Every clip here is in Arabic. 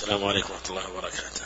السلام عليكم ورحمة الله وبركاته.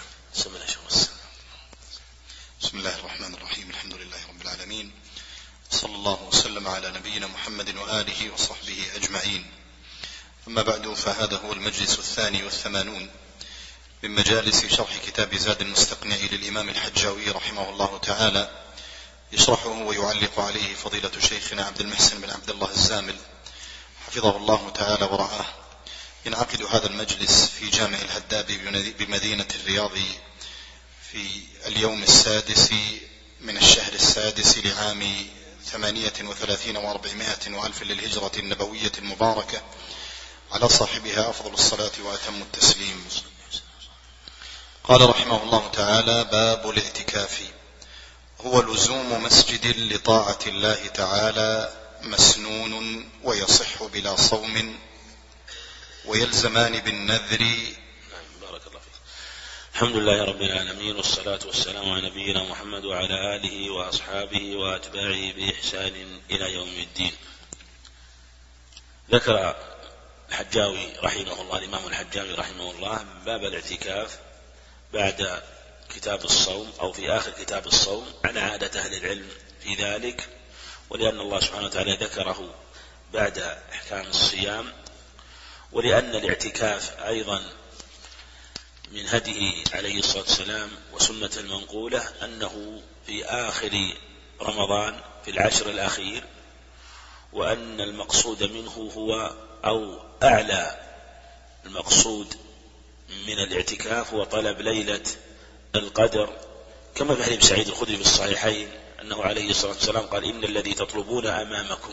بسم الله الرحمن الرحيم. الحمد لله رب العالمين، صلى الله وسلم على نبينا محمد وآله وصحبه أجمعين. أما بعد، فهذا هو المجلس 82 من مجالس شرح كتاب زاد المستقنع للإمام الحجاوي رحمه الله تعالى، يشرحه ويعلق عليه فضيلة شيخنا عبد المحسن بن عبد الله الزامل حفظه الله تعالى ورعاه. ينعقد هذا المجلس في جامع الهداب بمدينة الرياض في اليوم 6 من الشهر 6 لعام 38 و400 وألف للهجرة النبوية المباركة، على صاحبها أفضل الصلاة وأتم التسليم. قال رحمه الله تعالى: باب الاعتكاف. هو لزوم مسجد لطاعة الله تعالى مسنون ويصح بلا صوم، ويلزمان بالنذر. بارك الله فيك. الحمد لله رب العالمين، والصلاة والسلام على نبينا محمد وعلى آله وأصحابه وأتباعه بإحسان إلى يوم الدين. ذكر الحجاوي رحمه الله، الإمام الحجاوي رحمه الله، باب الاعتكاف بعد كتاب الصوم أو في آخر كتاب الصوم، على عادة أهل العلم في ذلك، ولأن الله سبحانه وتعالى ذكره بعد أحكام الصيام، ولأن الاعتكاف أيضا من هديه عليه الصلاة والسلام وسنة المنقولة أنه في آخر رمضان في العشر الأخير، وأن المقصود منه هو أو أعلى المقصود من الاعتكاف هو طلب ليلة القدر، كما في حديث سعيد الخدري في الصحيحين أنه عليه الصلاة والسلام قال: إن الذي تطلبون أمامكم.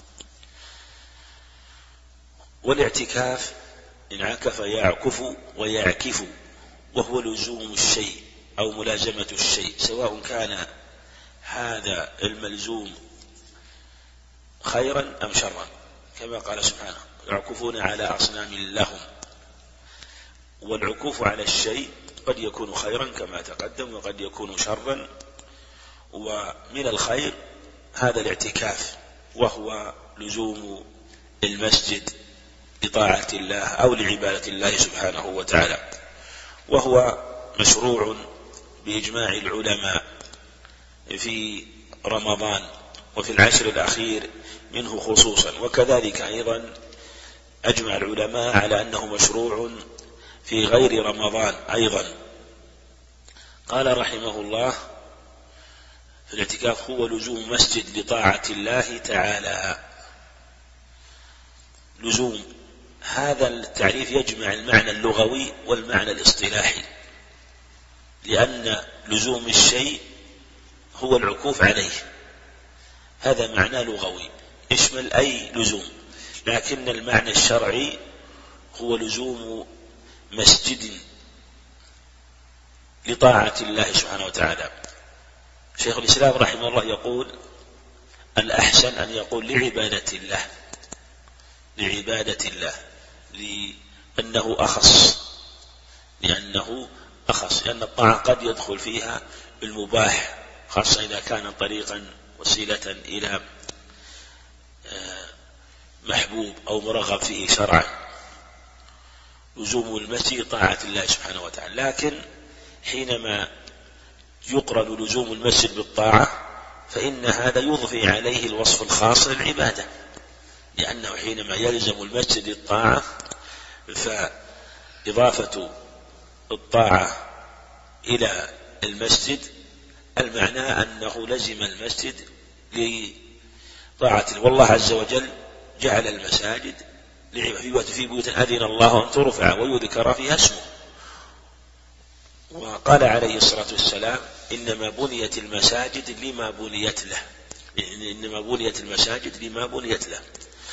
والاعتكاف انعكف يعكف ويعكف، وهو لزوم الشيء أو ملازمة الشيء، سواء كان هذا الملزوم خيرا أم شرا، كما قال سبحانه: يعكفون على أصنام لهم. والعكوف على الشيء قد يكون خيرا كما تقدم، وقد يكون شرا، ومن الخير هذا الاعتكاف، وهو لزوم المسجد لطاعة الله أو لعبادة الله سبحانه وتعالى، وهو مشروع بإجماع العلماء في رمضان وفي العشر الأخير منه خصوصا، وكذلك أيضا أجمع العلماء على أنه مشروع في غير رمضان أيضا. قال رحمه الله: في الاعتكاف هو لزوم مسجد لطاعة الله تعالى. لزوم هذا التعريف يجمع المعنى اللغوي والمعنى الاصطلاحي، لأن لزوم الشيء هو العكوف عليه، هذا معنى لغوي يشمل أي لزوم، لكن المعنى الشرعي هو لزوم مسجد لطاعة الله سبحانه وتعالى. شيخ الإسلام رحمه الله يقول: الأحسن أن يقول لعبادة الله، لعبادة الله، لأنه أخص، لأن الطاعة قد يدخل فيها المباح، خاصة إذا كان طريقا وسيلة إلى محبوب أو مرغب فيه شرعا. لزوم المسجد طاعة الله سبحانه وتعالى، لكن حينما يقرن لزوم المسجد بالطاعة فإن هذا يضفي عليه الوصف الخاص للعبادة، لأنه حينما يلزم المسجد الطاعة فإضافة الطاعة إلى المسجد المعنى أنه لزم المسجد لطاعة، والله عز وجل جعل المساجد في بيوت أذن الله أن ترفع ويذكر فيها اسمه، وقال عليه الصلاة والسلام: إنما بنيت المساجد لما بنيت له، إنما بنيت المساجد لما بنيت له،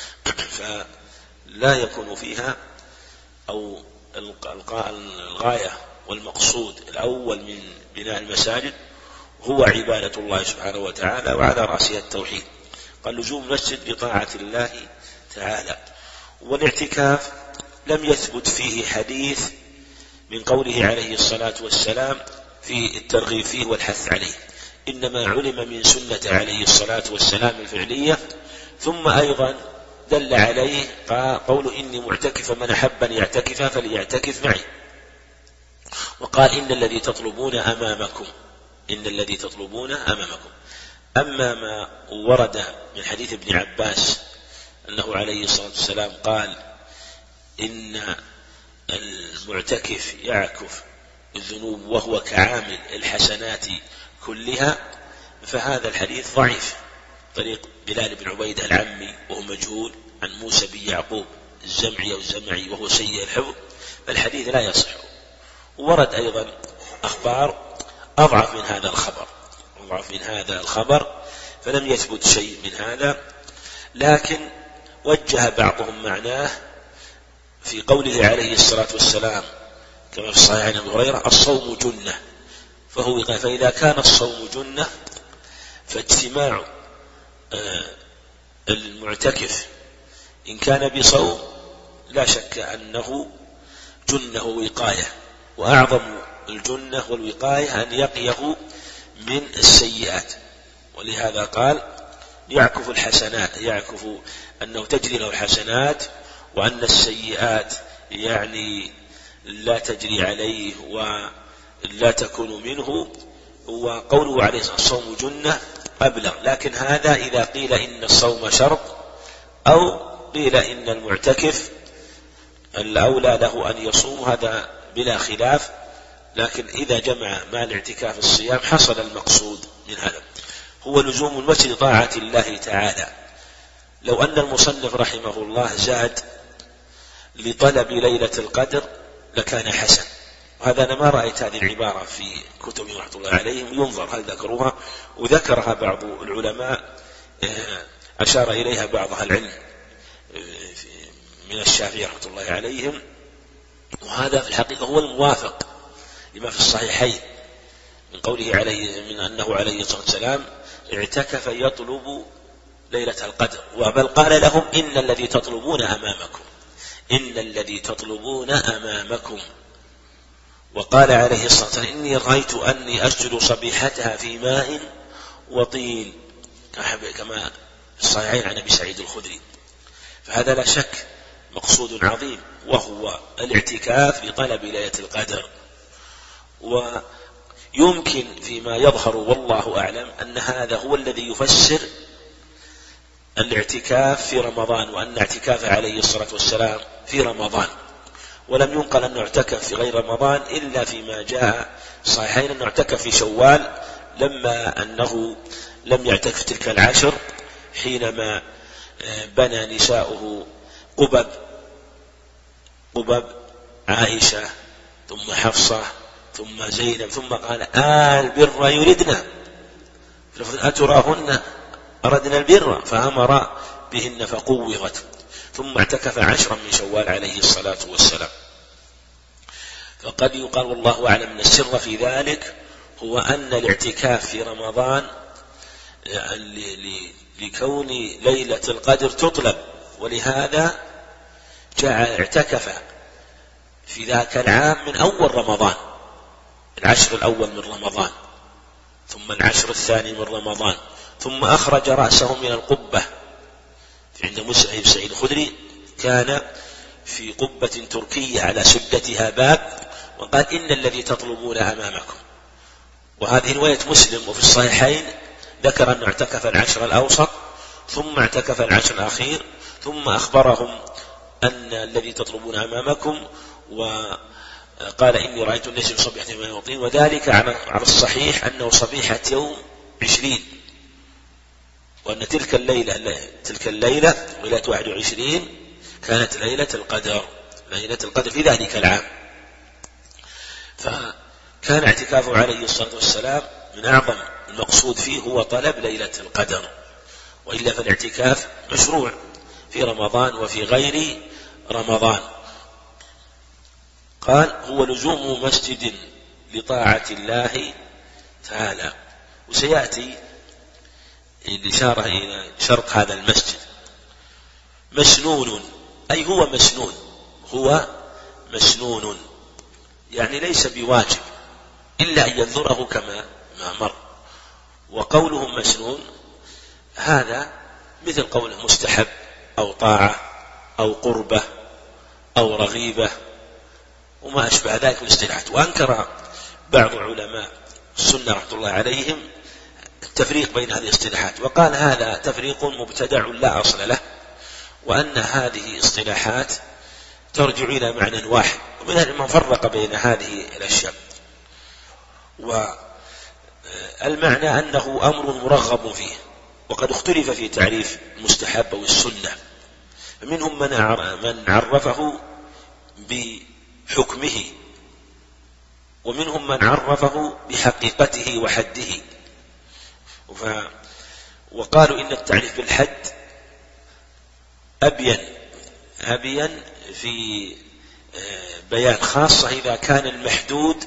فلا يكون فيها أو الغاية والمقصود الأول من بناء المساجد هو عبادة الله سبحانه وتعالى، وعلى رأسها التوحيد. قال: لزوم المسجد لطاعة الله تعالى. والاعتكاف لم يثبت فيه حديث من قوله عليه الصلاة والسلام في الترغيب فيه والحث عليه، إنما علم من سنة عليه الصلاة والسلام الفعلية. ثم أيضا دل عليه قول: إني معتكف، من أحب أن يعتكف فليعتكف معي. وقال إن الذي تطلبون أمامكم، إن الذي تطلبون أمامكم. أما ما ورد من حديث ابن عباس أنه عليه الصلاة والسلام قال إن المعتكف يعكف الذنوب وهو كعامل الحسنات كلها، فهذا الحديث ضعيف. طريق بلال بن عبيدة العمي وهو مجهول عن موسى بن يعقوب الزمعي أو الزمعي وهو سيء الحفظ، فالحديث لا يصح. ورد أيضا أخبار أضعف من هذا الخبر، فلم يثبت شيء من هذا، لكن وجه بعضهم معناه في قوله عليه الصلاة والسلام كما في الصحيح عن أبي هريرة: الصوم جنة. فإذا كان الصوم جنة فاجتماع المعتكف إن كان بصوم لا شك أنه جنة ووقاية، وأعظم الجنة والوقاية أن يقيه من السيئات. ولهذا قال يعكف الحسنات، يعكف أنه تجري له الحسنات، وأن السيئات يعني لا تجري عليه ولا تكون منه. وقوله عليه الصوم جنة أبلغ، لكن هذا إذا قيل إن الصوم شرط، أو قيل إن المعتكف الأولى له أن يصوم، هذا بلا خلاف. لكن إذا جمع مع الاعتكاف الصيام حصل المقصود من هذا، هو لزوم المسجد طاعة الله تعالى. لو أن المصنف رحمه الله زاد لطلب ليلة القدر لكان حسن. وهذا أنا ما رأيت هذه العبارة في كتبهم رحمة الله عليهم، ينظر هل ذكروها، وذكرها بعض العلماء أشار إليها بعض أهل العلم من الشافعي رحمة الله عليهم، وهذا في الحقيقة هو الموافق لما في الصحيحين من قوله عليه من أنه عليه الصلاة والسلام اعتكف يطلب ليلة القدر، وبل قال لهم إن الذي تطلبون أمامكم، إن الذي تطلبون أمامكم. وقال عليه الصلاة والسلام إني رأيت أني أسجد صبيحتها في ماء وطين، كما في الصحيحين عن أبي سعيد الخدري. فهذا لا شك مقصود عظيم، وهو الاعتكاف لطلب ليلة القدر. ويمكن فيما يظهر والله أعلم أن هذا هو الذي يفسر الاعتكاف في رمضان، وأن اعتكاف عليه الصلاة والسلام في رمضان، ولم ينقل أنه اعتكف في غير رمضان إلا فيما جاء صحيحين أنه اعتكف في شوال، لما أنه لم يعتكف تلك العشر حينما بنى نساؤه قبب عائشة ثم حفصة ثم زينب، ثم قال البر يردنا، أتراهن أردنا البر، فأمر بهن فقوضت، ثم اعتكف 10 من شوال عليه الصلاة والسلام. فقد يقال والله أعلم أن السر في ذلك هو أن الاعتكاف في رمضان لكون ليلة القدر تطلب، ولهذا جاء اعتكف في ذاك العام من أول رمضان، العشر الأول من رمضان، ثم العشر الثاني من رمضان، ثم أخرج رأسه من القبة. عند موسى بن سعيد الخدري كان في قبة تركية على سدتها باب، وقال إن الذي تطلبون أمامكم. وهذه رواية مسلم، وفي الصحيحين ذكر أنه اعتكف العشر الأوسط ثم اعتكف العشر الأخير، ثم أخبرهم أن الذي تطلبون أمامكم، وقال إني رأيت الناس بصبيحة من وطين، وذلك على الصحيح أنه صبيحة يوم 20، وأن تلك الليلة ليلة 21 كانت ليلة القدر في ذلك العام. فكان اعتكافه عليه الصلاة والسلام من أعظم المقصود فيه هو طلب ليلة القدر، وإلا فالاعتكاف مشروع في رمضان وفي غير رمضان. قال هو لزوم مسجد لطاعة الله تعالى، وسيأتي الإشارة إلى شرط هذا المسجد. مسنون، أي هو مسنون يعني ليس بواجب إلا أن ينظره كما مر. وقوله مسنون هذا مثل قوله مستحب أو طاعة أو قربة أو رغيبة، وما أشبه ذلك من الاصطلاحات. وأنكر بعض علماء السنة رحمة الله عليهم التفريق بين هذه الاصطلاحات، وقال هذا تفريق مبتدع لا أصل له، وأن هذه اصطلاحات ترجع إلى معنى واحد، ومن من فرق بين هذه الأشياء. والمعنى أنه أمر مرغب فيه، وقد اختلف في تعريف المستحب والسنة، منهم من عرفه بحكمه، ومنهم من عرفه بحقيقته وحده، وقالوا إن التعريف بالحد أبين في بيان، خاصة إذا كان المحدود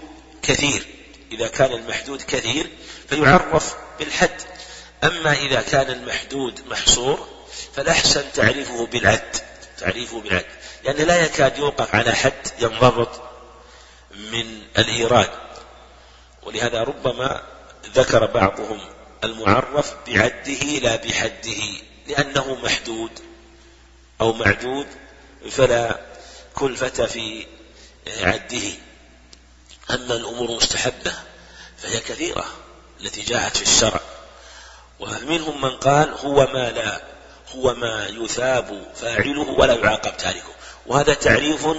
كثير فيعرف بالحد. أما إذا كان المحدود محصور فالأحسن تعريفه بالعد، لأن لا يكاد يوقف على حد ينضبط من الإيراد. ولهذا ربما ذكر بعضهم المعرف بعده لا بحده، لأنه محدود أو معدود فلا كلفة في عده. أما الأمور المستحبة فهي كثيرة التي جاءت في الشرع، ومنهم من قال هو ما يثاب فاعله ولا يعاقب تاركه، وهذا تعريف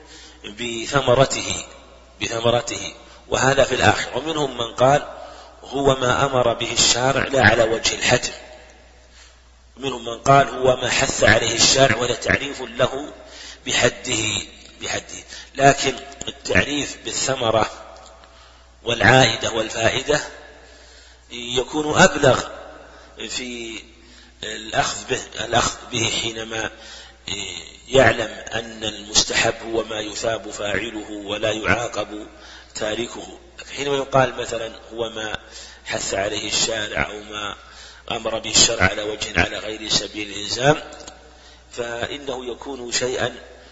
بثمرته، وهذا في الآخر. ومنهم من قال هو ما أمر به الشارع لا على وجه الحتم، ومنهم من قال هو ما حث عليه الشارع، ولا تعريف له بحده. لكن التعريف بالثمرة والعائدة والفائدة يكون أبلغ في الأخذ به حينما يعلم أن المستحب هو ما يثاب فاعله ولا يعاقب تاركه. حينما يقال مثلا هو ما حث عليه الشارع أو ما أمر به الشرع على وجه على غير سبيل الإلزام، فإنه يكون شيئا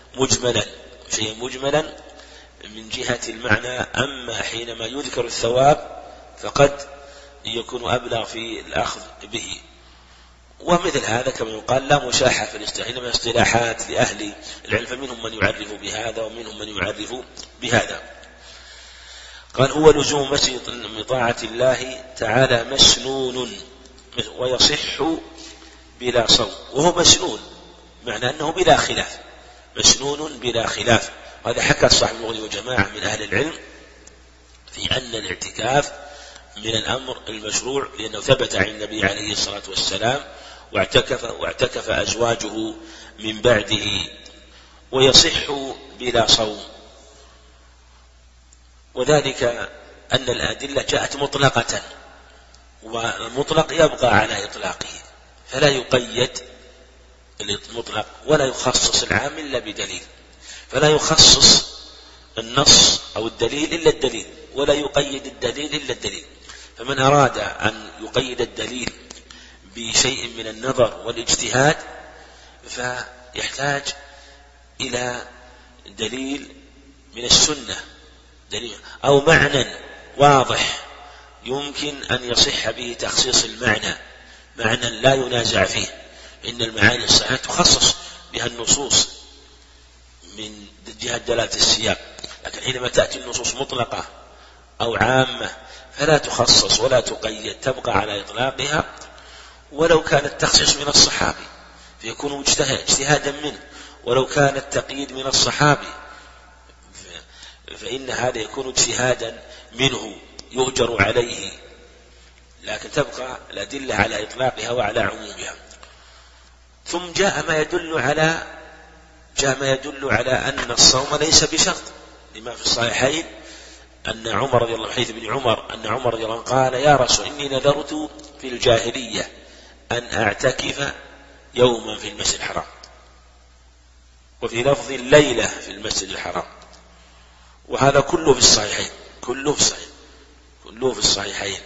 مجملا من جهة المعنى. أما حينما يذكر الثواب فقد يكون أبلغ في الأخذ به. ومثل هذا كما يقال لا مشاحة في الاصطلاح، إنما اصطلاحات لأهل العلم، فمنهم من يعرف بهذا ومنهم من يعرف بهذا. قال هو لزوم من طاعة الله تعالى مسنون ويصح بلا صوم، وهو مسنون معنى أنه بلا خلاف، مسنون بلا خلاف. وهذا حكى صاحب المغني وجماعة من أهل العلم في أن الاعتكاف من الأمر المشروع، لأنه ثبت عن النبي عليه الصلاة والسلام واعتكف أزواجه من بعده، ويصح بلا صوم. وذلك أن الأدلة جاءت مطلقة، والمطلق يبقى على إطلاقه، فلا يقيد المطلق ولا يخصص العام إلا بدليل، فلا يخصص النص أو الدليل إلا الدليل، ولا يقيد الدليل إلا الدليل. فمن أراد أن يقيد الدليل بشيء من النظر والاجتهاد فيحتاج إلى دليل من السنة، دليل أو معنى واضح يمكن أن يصح به تخصيص المعنى، معنى لا ينازع فيه. إن المعاني الصحيحة تخصص بها النصوص من جهة دلالة السياق، لكن حينما تأتي النصوص مطلقة أو عامة فلا تخصص ولا تقيد، تبقى على إطلاقها، ولو كان التخصيص من الصحابي فيكون اجتهادا منه، ولو كان التقييد من الصحابي فإن هذا يكون اجتهادا منه يؤجر عليه، لكن تبقى الأدلة على إطلاقها وعلى عمومها. ثم جاء ما يدل على أن الصوم ليس بشرط، لما في الصحيحين أن عمر رضي الله حديث ابن عمر أن عمر رضي الله قال يا رسول إني نذرت في الجاهلية أن أعتكف يوما في المسجد الحرام، وفي لفظ الليلة في المسجد الحرام. وهذا كله في الصحيحين، كله في الصحيحين.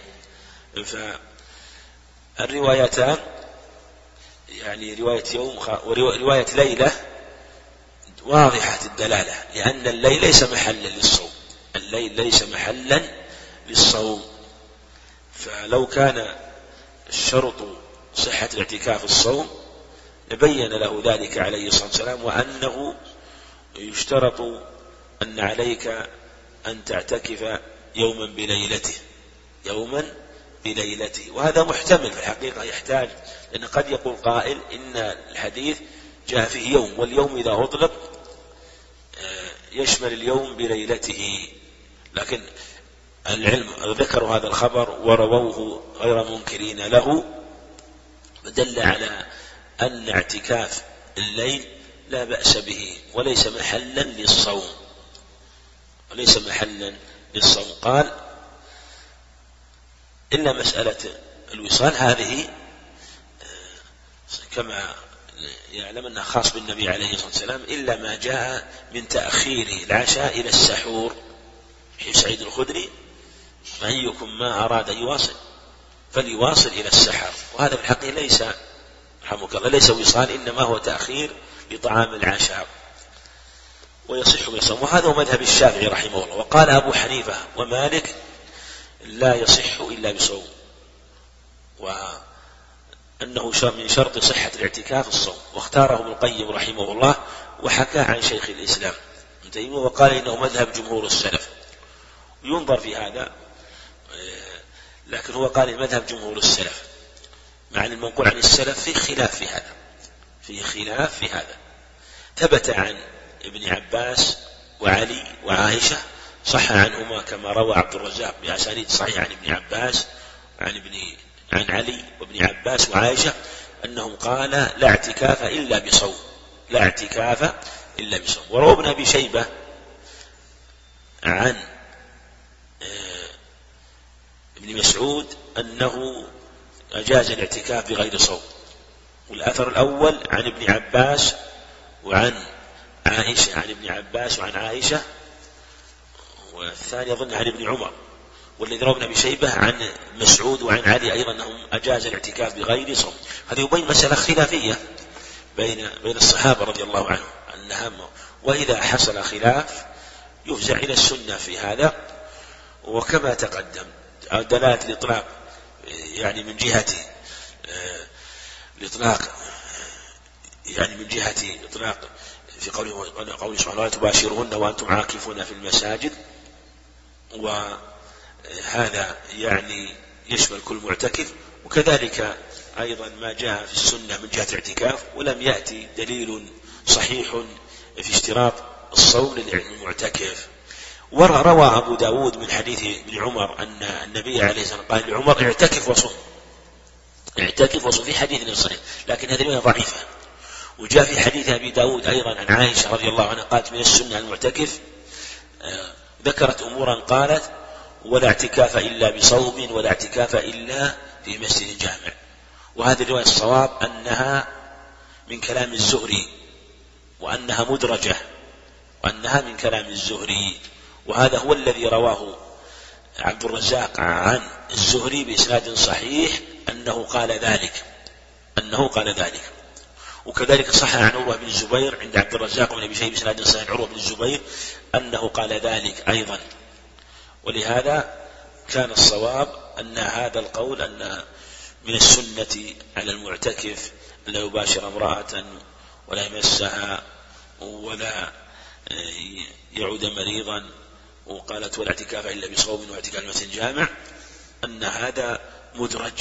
فالروايتان يعني رواية يوم ورواية ليلة واضحة الدلالة، لأن الليل ليس محلا للصوم، الليل ليس محلا للصوم. فلو كان الشرط صحة الاعتكاف الصوم لبين له ذلك عليه الصلاة والسلام، وأنه يشترط أن عليك أن تعتكف يوما بليلته، يوما بليلته. وهذا محتمل في الحقيقة، يحتاج، لأن قد يقول قائل إن الحديث جاء فيه يوم، واليوم إذا أطلق يشمل اليوم بليلته، لكن العلم ذكروا هذا الخبر ورووه غير منكرين له، فدل على أن اعتكاف الليل لا بأس به وليس محلا للصوم، وليس محلا للصوم. قال إلا مسألة الوصال هذه كما يعلم أنها خاص بالنبي عليه الصلاة والسلام، إلا ما جاء من تأخير العشاء إلى السحور. حديث سعيد الخدري: أيكم ما أراد أن يواصل فليواصل إلى السحر. وهذا في الحقيقة ليس رحمك الله ليس وصال، إنما هو تأخير لطعام العشاء ويصح بصوم. وهذا هو مذهب الشافعي رحمه الله. وقال أبو حنيفة ومالك: لا يصح إلا بصوم، وأنه من شرط صحة الاعتكاف الصوم. واختاره ابن القيم رحمه الله وحكى عن شيخ الإسلام ابن تيمية، وقال إنه مذهب جمهور السلف. ينظر في هذا، لكن هو قال مذهب جمهور السلف، مع أن المنقول عن السلف في خلاف في هذا، في خلاف في هذا. ثبت عن ابن عباس وعلي وعائشة، صح عنهما كما روى عبد الرزاق بأسانيد صحيحة عن ابن عباس عن علي وابن عباس وعائشة أنهم قال: لا اعتكاف إلا بصوم، لا اعتكاف إلا بصوم. وروى ابن أبي شيبة عن ابن مسعود أنه أجاز الاعتكاف بغير صوم. والأثر الأول عن ابن عباس وعن عائشة، عن ابن عباس وعن عائشة، والثاني أظن عن ابن عمر. والذي روى ابن أبي شيبة عن مسعود وعن علي أيضا أنهم أجاز الاعتكاف بغير صوم. هذا يبين مسألة خلافية بين الصحابة رضي الله عنهم، أنها وإذا حصل خلاف يفزع إلى السنة في هذا. وكما تقدم دلالة الإطلاق يعني من جهة الإطلاق، يعني من جهة إطلاق في قوله سبحانه: ولا تباشرهن وأنتم عاكفون في المساجد. وهذا يعني يشمل كل معتكف. وكذلك أيضا ما جاء في السنة من جهة الاعتكاف، ولم يأتي دليل صحيح في اشتراط الصوم للمعتكف. وروى أبو داود من حديث ابن عمر أن النبي عليه الصلاة والسلام قال لعمر: اعتكف وصوم، اعتكف وصوم، في حديث صحيح، لكن هذه الرواية ضعيفة. وجاء في حديث أبي داود أيضا عن عائشة رضي الله عنها قالت: من السنة المعتكف، ذكرت أمورا قالت: ولا اعتكاف إلا بصوم، ولا اعتكاف إلا في مسجد جامع. وهذه الرواية الصواب أنها من كلام الزهري، وأنها مدرجة، وأنها من كلام الزهري. وهذا هو الذي رواه عبد الرزاق عن الزهري بإسناد صحيح أنه قال ذلك. وكذلك صح عن عروة بن الزبير عند عبد الرزاق وابن أبي شيبة بإسناد صحيح عروة بن الزبير أنه قال ذلك أيضا. ولهذا كان الصواب أن هذا القول أن من السنة على المعتكف لا يباشر امرأة ولا يمسها ولا يعود مريضا، وقالت: ولا اعتكاف إلا بصوم واعتكاف المسجد جامع، أن هذا مدرج،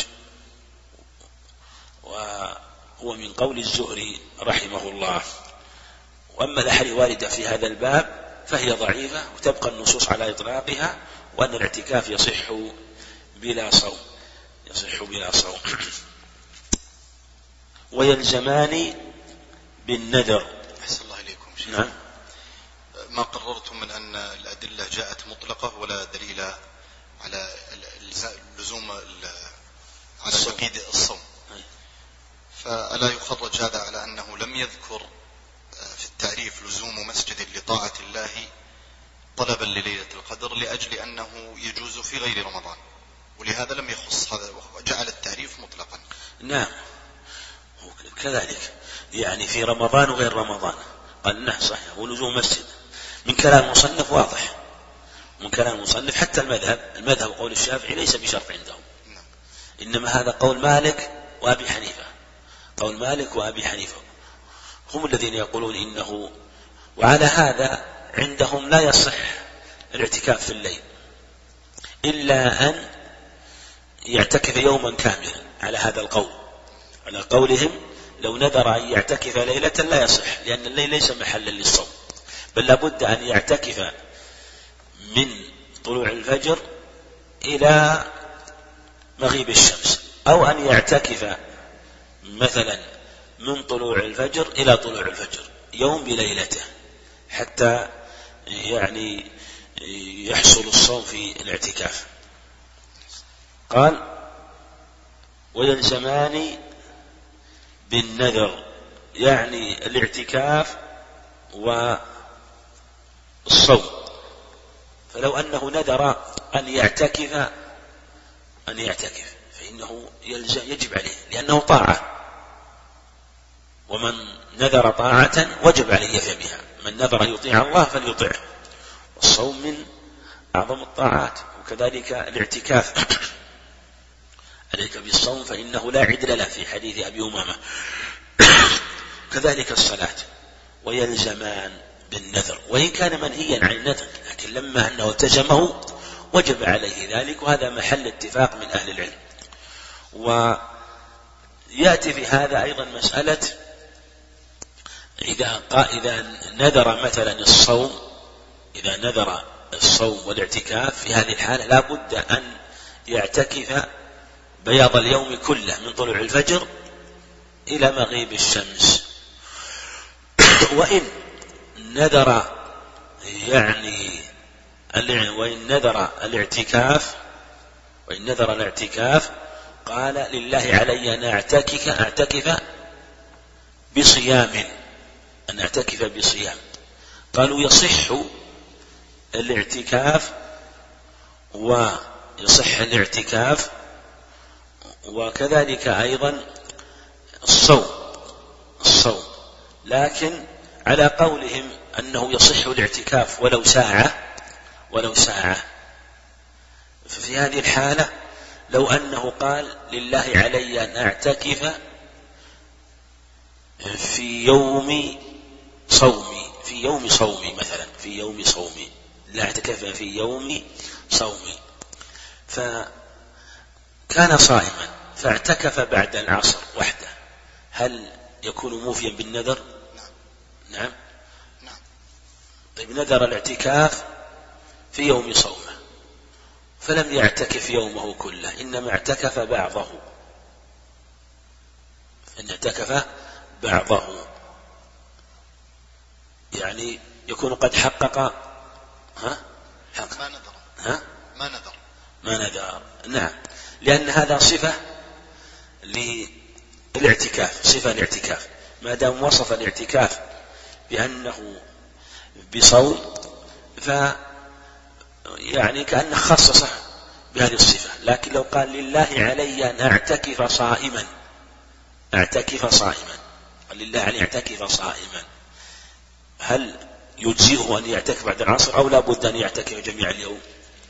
وهو من قول الزهري رحمه الله. وأما الأحاديث الواردة في هذا الباب فهي ضعيفة، وتبقى النصوص على إطلاقها، وأن الاعتكاف يصح بلا صوم. ويلزمان بالنذر. أحسن الله إليكم شيخ. نعم. ما قررتم من أن الأدلة جاءت مطلقة ولا دليل على لزوم على توقيد الصوم، فألا يخرج هذا على أنه لم يذكر في التعريف لزوم مسجد لطاعة الله طلبا لليلة القدر لأجل أنه يجوز في غير رمضان، ولهذا لم يخص هذا وجعل التعريف مطلقا؟ نعم كذلك، يعني في رمضان وغير رمضان قال: نعم صحيح، ولزوم مسجد من كلام المصنف واضح، من كلام المصنف. حتى المذهب قول الشافعي ليس بشرط عندهم، إنما هذا قول مالك وأبي حنيفة، قول مالك وأبي حنيفة هم الذين يقولون إنه. وعلى هذا عندهم لا يصح الاعتكاف في الليل إلا أن يعتكف يوما كاملا على هذا القول. على قولهم لو نذر أن يعتكف ليلة لا يصح، لأن الليل ليس محلا للصوم، بل لابد أن يعتكف من طلوع الفجر إلى مغيب الشمس، أو أن يعتكف مثلا من طلوع الفجر إلى طلوع الفجر يوم بليلته، حتى يعني يحصل الصوم في الاعتكاف. قال ويلزمان بالنذر، يعني الاعتكاف والصوم. فلو أنه نذر أن يعتكف فإنه يجب عليه، لأنه طاعة، ومن نذر طاعة وجب عليه يفي بها. من نذر أن يطيع الله فليطيعه، والصوم من أعظم الطاعات. وكذلك الاعتكاف عليك بالصوم فإنه لا عدل له في حديث أبي أمامة. كذلك الصلاة. ويلزمان بالنذر، وإن كان منهيا عن النذر، لكن لما أنه التزمه وجب عليه ذلك، وهذا محل اتفاق من أهل العلم. ويأتي في هذا أيضا مسألة إذا نذر مثلا الصوم، إذا نذر الصوم والاعتكاف، في هذه الحالة لا بد أن يعتكف بياض اليوم كله من طلوع الفجر إلى مغيب الشمس. وإن نذر الاعتكاف قال لله علي أن أعتكف بصيام، قالوا يصح الاعتكاف وكذلك أيضا الصوم، لكن على قولهم أنه يصح الاعتكاف ولو ساعة. ففي هذه الحالة لو أنه قال لله علي أن أعتكف في يوم صومي مثلا، لا اعتكف في يوم صومي، فكان صائما فاعتكف بعد العصر وحده، هل يكون موفيا بالنذر؟ نعم. طيب نذر الاعتكاف في يوم صومه فلم يعتكف يومه كله، إنما اعتكف بعضه، يعني يكون قد حقق ما نذر. نعم، لأن هذا صفة الاعتكاف، ما دام وصف الاعتكاف بأنه بصوم يعني كأنه خصصه بهذه الصفة. لكن لو قال لله علي أن أعتكف صائما، لله علي أعتكف صائما، هل يجزئه أن يعتكف بعد العصر أو لا بد أن يعتكف جميع اليوم؟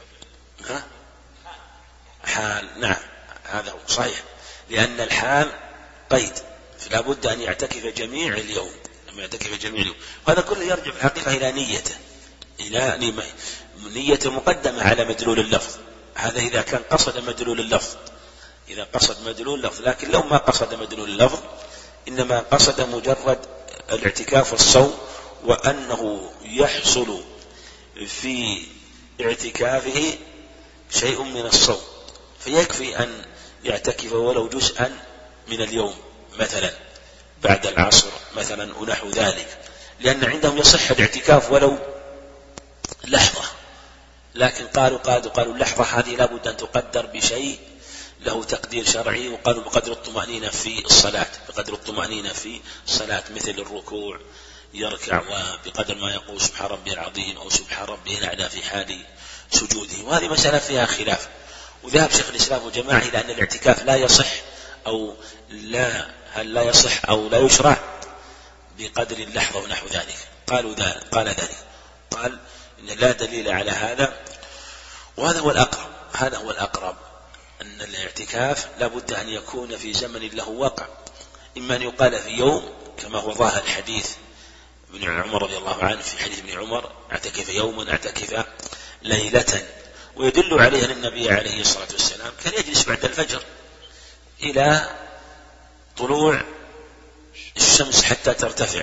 حال. نعم، هذا هو صحيح، لأن الحال قيد، فلا بد أن يعتكف جميع اليوم. وهذا كله يرجع في الحقيقة إلى نيته، إلى نية مقدمة على مدلول اللفظ. هذا إذا كان قصد مدلول اللفظ، لكن لو ما قصد مدلول اللفظ، إنما قصد مجرد الاعتكاف والصوم، وأنه يحصل في اعتكافه شيء من الصوم، فيكفي أن يعتكف ولو جزءا من اليوم مثلا بعد العصر مثلا ونحو ذلك، لأن عندهم يصح الاعتكاف ولو لحظة، لكن قالوا اللحظة هذه لا بد أن تقدر بشيء له تقدير شرعي، وقالوا بقدر الطمأنينة في الصلاة، مثل الركوع يركع وبقدر ما يقول سبحان ربي العظيم أو سبحان ربي الأعلى في حال سجوده. وهذه مسألة فيها خلاف، وذهب شيخ الإسلام وجماعة إلى أن الاعتكاف لا يصح أو لا، هل لا يصح أو لا يشرع بقدر اللحظة ونحو ذلك. قال إن لا دليل على هذا، وهذا هو الأقرب أن الاعتكاف لا بد أن يكون في زمن له وقع، إما أن يقال في يوم كما هو ظاهر الحديث ابن عمر رضي الله عنه في حديث ابن عمر: اعتكف يوما اعتكف ليلة. ويدل عليه أن النبي عليه الصلاة والسلام كان يجلس بعد الفجر إلى طلوع الشمس حتى ترتفع،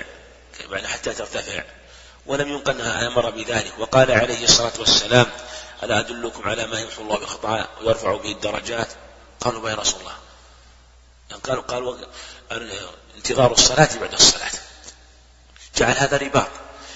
ولم ينقل أنها أمر بذلك. وقال عليه الصلاة والسلام: ألا أدلكم على ما يمحو الله بالخطايا ويرفع به الدرجات؟ قالوا: يا رسول الله. قالوا انتظار الصلاة بعد الصلاة، جعل هذا رباط.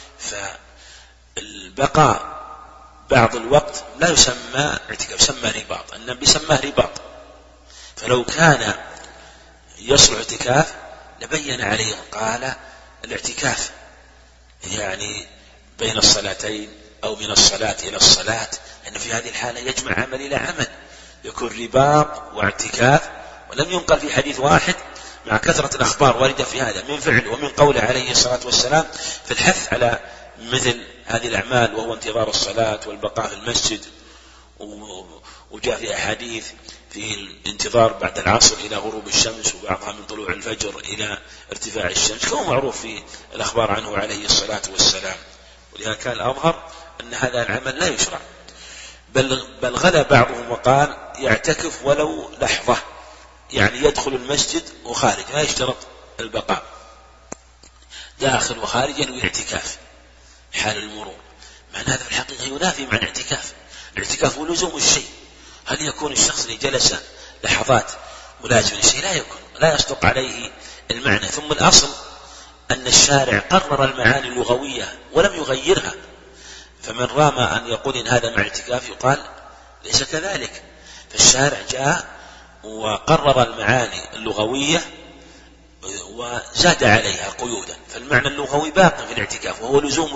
فالبقاء بعض الوقت لا يسمى اعتكاف، يسمى رباط، النبي سماه رباط. فلو كان يصلح اعتكاف لبين عليه، قال: الاعتكاف يعني بين الصلاتين أو من الصلاة إلى الصلاة، لأن في هذه الحالة يجمع عمل إلى عمل، يكون رباط واعتكاف. ولم ينقل في حديث واحد، مع كثرة الأخبار واردة في هذا من فعل ومن قول عليه الصلاة والسلام في الحث على مثل هذه الأعمال، وهو انتظار الصلاة والبقاء في المسجد. وجاء في أحاديث في الانتظار بعد العصر إلى غروب الشمس، وبعضها من طلوع الفجر إلى ارتفاع الشمس، كما معروف في الأخبار عنه عليه الصلاة والسلام. ولهذا كان الأظهر أن هذا العمل لا يشرع، بل غلا بعضهم وقال: يعتكف ولو لحظة، يعني يدخل المسجد وخارج، لا يشترط البقاء، داخل وخارج ينوي اعتكاف حال المرور. معنى هذا في الحقيقة ينافي معنى الاعتكاف. الاعتكاف هو لزوم الشيء. هل يكون الشخص اللي جلس لحظات ملازم للشيء؟ لا يكون، لا يصدق عليه المعنى. ثم الأصل أن الشارع قرر المعاني اللغوية ولم يغيرها، فمن رام أن يقول إن هذا مع اعتكاف يقال ليس كذلك. فالشارع جاء وقرر المعاني اللغوية وزاد عليها قيودا، فالمعنى اللغوي باق في الاعتكاف وهو لزوم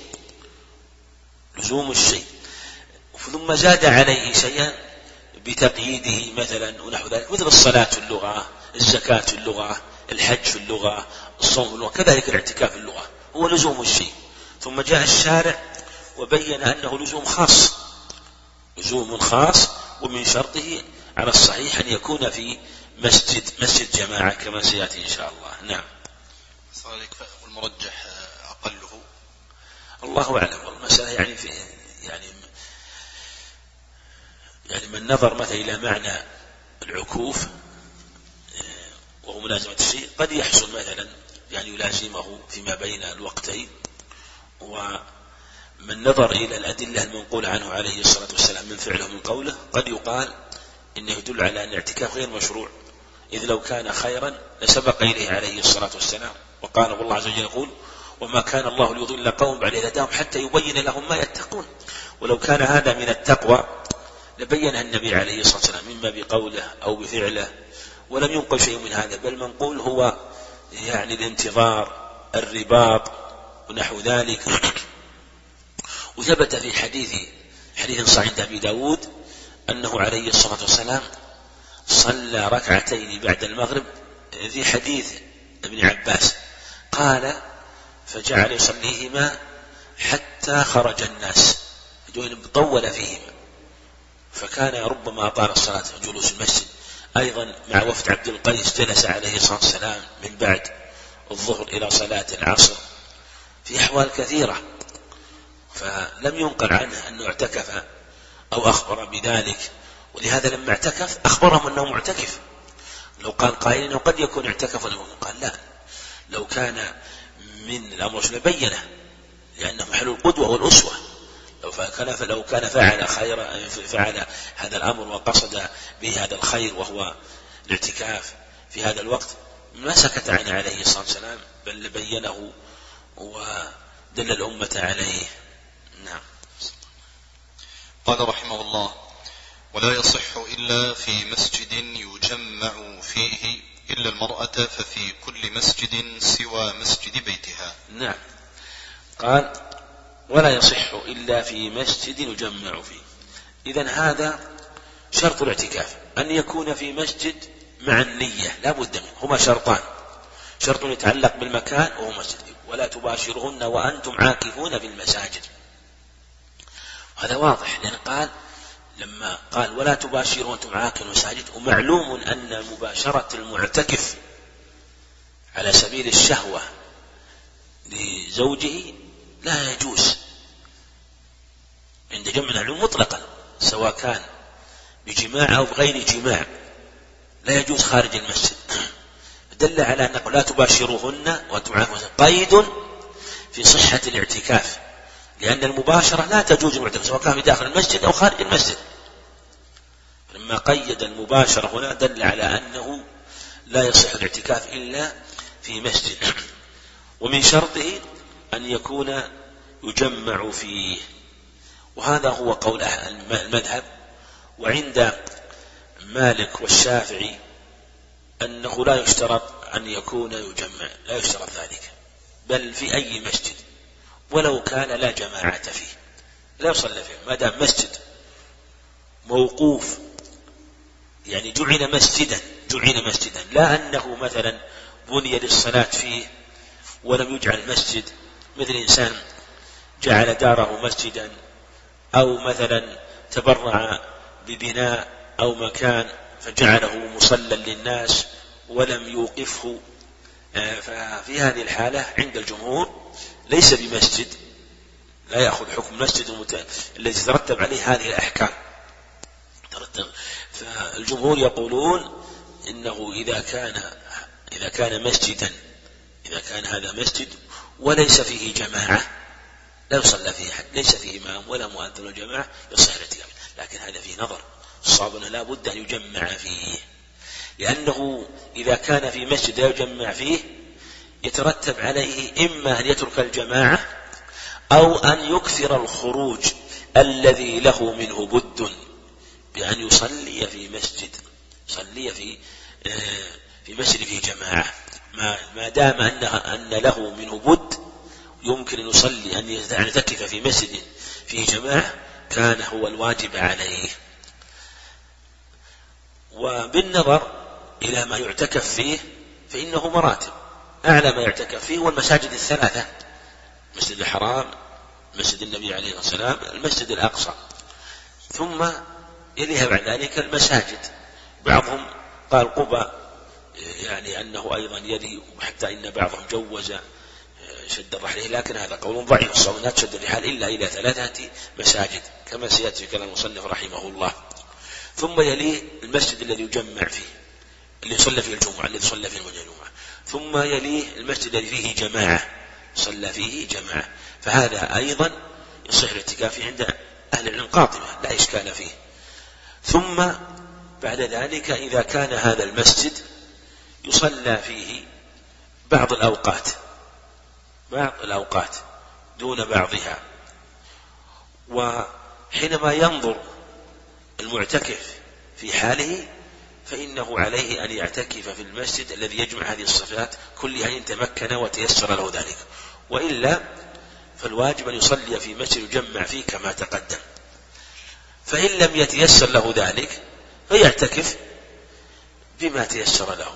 الشيء، ثم زاد عليه شيئا بتقييده مثلا ونحو ذلك، مثل الصلاة في اللغة، الزكاة في اللغة، الحج في اللغة، الصوم في اللغة، كذلك الاعتكاف في اللغة هو لزوم الشيء. ثم جاء الشارع وبين أنه لزوم خاص، ومن شرطه على الصحيح أن يكون في مسجد جماعة كما سيأتي إن شاء الله. نعم. والمرجح أقله؟ الله أعلم. والمسألة يعني من نظر مثلا إلى معنى العكوف وهو ملازمة الشيء قد يحصل مثلا يعني يلازمه فيما بين الوقتين. ومن نظر إلى الأدلة المنقولة عنه عليه الصلاة والسلام من فعله من قوله قد يقال إنه يدل على أن الاعتكاف غير مشروع، إذ لو كان خيرا لسبق إليه عليه الصلاة والسلام. وقال والله عز وجل يقول: وما كان الله ليضل قوم بعد إذ هداهم حتى يبين لهم ما يتقون. ولو كان هذا من التقوى لبين النبي عليه الصلاة والسلام إما بقوله أو بفعله، ولم ينقل شيء من هذا، بل منقول هو يعني الانتظار، الرباط ونحو ذلك. وثبت في حديث صحيح عند أبي داود أنه عليه الصلاة والسلام صلى ركعتين بعد المغرب، في حديث ابن عباس قال: فجعل يصليهما حتى خرج الناس، طول فيهما، فكان ربما أطال الصلاة جلوس المسجد. أيضا مع وفد عبد القيس جلس عليه الصلاة والسلام من بعد الظهر إلى صلاة العصر في أحوال كثيرة، فلم ينقل عنه أنه اعتكف أو أخبر بذلك. ولهذا لما اعتكف أخبرهم أنه معتكف. لو قال قائل أنه قد يكون اعتكف قال لا، لو كان من الأمر لبينه، لأنه محل القدوة والأسوة. لو كان فعل هذا الأمر وقصد به هذا الخير وهو الاعتكاف في هذا الوقت ما سكت عنه عليه الصلاة والسلام، بل بينه ودل الأمة عليه. نعم. قال رحمه الله: ولا يصح إلا في مسجد يجمع فيه إلا المرأة ففي كل مسجد سوى مسجد بيتها. نعم. قال: ولا يصح إلا في مسجد يجمع فيه. إذن هذا شرط الاعتكاف، أن يكون في مسجد مع النية، لا بد منه. هما شرطان: شرط يتعلق بالمكان وهو مسجد، ولا تباشرهن وأنتم عاكفون في المساجد. هذا واضح، لأن لما قال ولا تباشروا وأنتم عاكفون في المساجد، ومعلوم أن مباشرة المعتكف على سبيل الشهوة لزوجه لا يجوز عند جمع العلوم مطلقا، سواء كان بجماع أو بغير جماع لا يجوز خارج المسجد. دل على أنه لا تباشروهن وتعافون قيد في صحة الاعتكاف، لأن المباشرة لا تجوز المعتكف سواء كان في داخل المسجد أو خارج المسجد. لما قيد المباشرة هنا دل على أنه لا يصح الاعتكاف إلا في مسجد. ومن شرطه أن يكون يجمع فيه، وهذا هو قول المذهب. وعند مالك والشافعي أنه لا يشترط أن يكون يجمع، لا يشترط ذلك، بل في أي مسجد ولو كان لا جماعة فيه لا يصلى فيه، ما دام مسجد موقوف يعني جعل مسجدا، لا أنه مثلا بني للصلاة فيه ولم يجعل مسجد، مثل إنسان جعل داره مسجدا أو مثلا تبرع ببناء أو مكان فجعله مصلى للناس ولم يوقفه، ففي هذه الحالة عند الجمهور ليس بمسجد، لا يأخذ حكم مسجد الذي ترتب عليه هذه الأحكام. فالجمهور يقولون إنه إذا كان مسجدا، إذا كان هذا مسجد وليس فيه جماعة لا يصلى فيه أحد، ليس فيه إمام ولا مؤذن وجماعة، يصح الاعتكاف. لكن هذا فيه نظر، الصواب أنه لا بد أن يجمع فيه، لأنه إذا كان في مسجد لا يجمع فيه يترتب عليه إما أن يترك الجماعة أو أن يكثر الخروج الذي له منه بد بأن يصلي في مسجد، يصلي في مسجد فيه جماعة، ما دام أن له منه بد يمكن أن يصلي أن يعتكف في مسجد فيه جماعة كان هو الواجب عليه. وبالنظر إلى ما يعتكف فيه فإنه مراتب، أعلى ما يعتكف فيه هو المساجد الثلاثة: مسجد الحرام، مسجد النبي عليه الصلاة والسلام، المسجد الأقصى، ثم يليها بعد ذلك المساجد. بعضهم قال قبى يعني أنه أيضا يلي، وحتى إن بعضهم جوز شد الرحل، لكن هذا قول ضعيف، الصواب لا تشد الرحال إلا إلى 3 مساجد كما سيأتي في كلام المصنف رحمه الله. ثم يليه المسجد الذي يجمع فيه، اللي صلى فيه الجمعة، الذي صلى فيه الجمعة، ثم يليه المسجد الذي فيه جماعة، صلى فيه جماعة، فهذا أيضا يصح الاعتكاف عند أهل العلم قاطبة لا إشكال فيه. ثم بعد ذلك إذا كان هذا المسجد يصلى فيه بعض الأوقات دون بعضها، وحينما ينظر المعتكف في حاله فإنه عليه أن يعتكف في المسجد الذي يجمع هذه الصفات كلها إن تمكن وتيسر له ذلك، وإلا فالواجب أن يصلي في مسجد يجمع فيه كما تقدم. فإن لم يتيسر له ذلك فيعتكف بما تيسر له،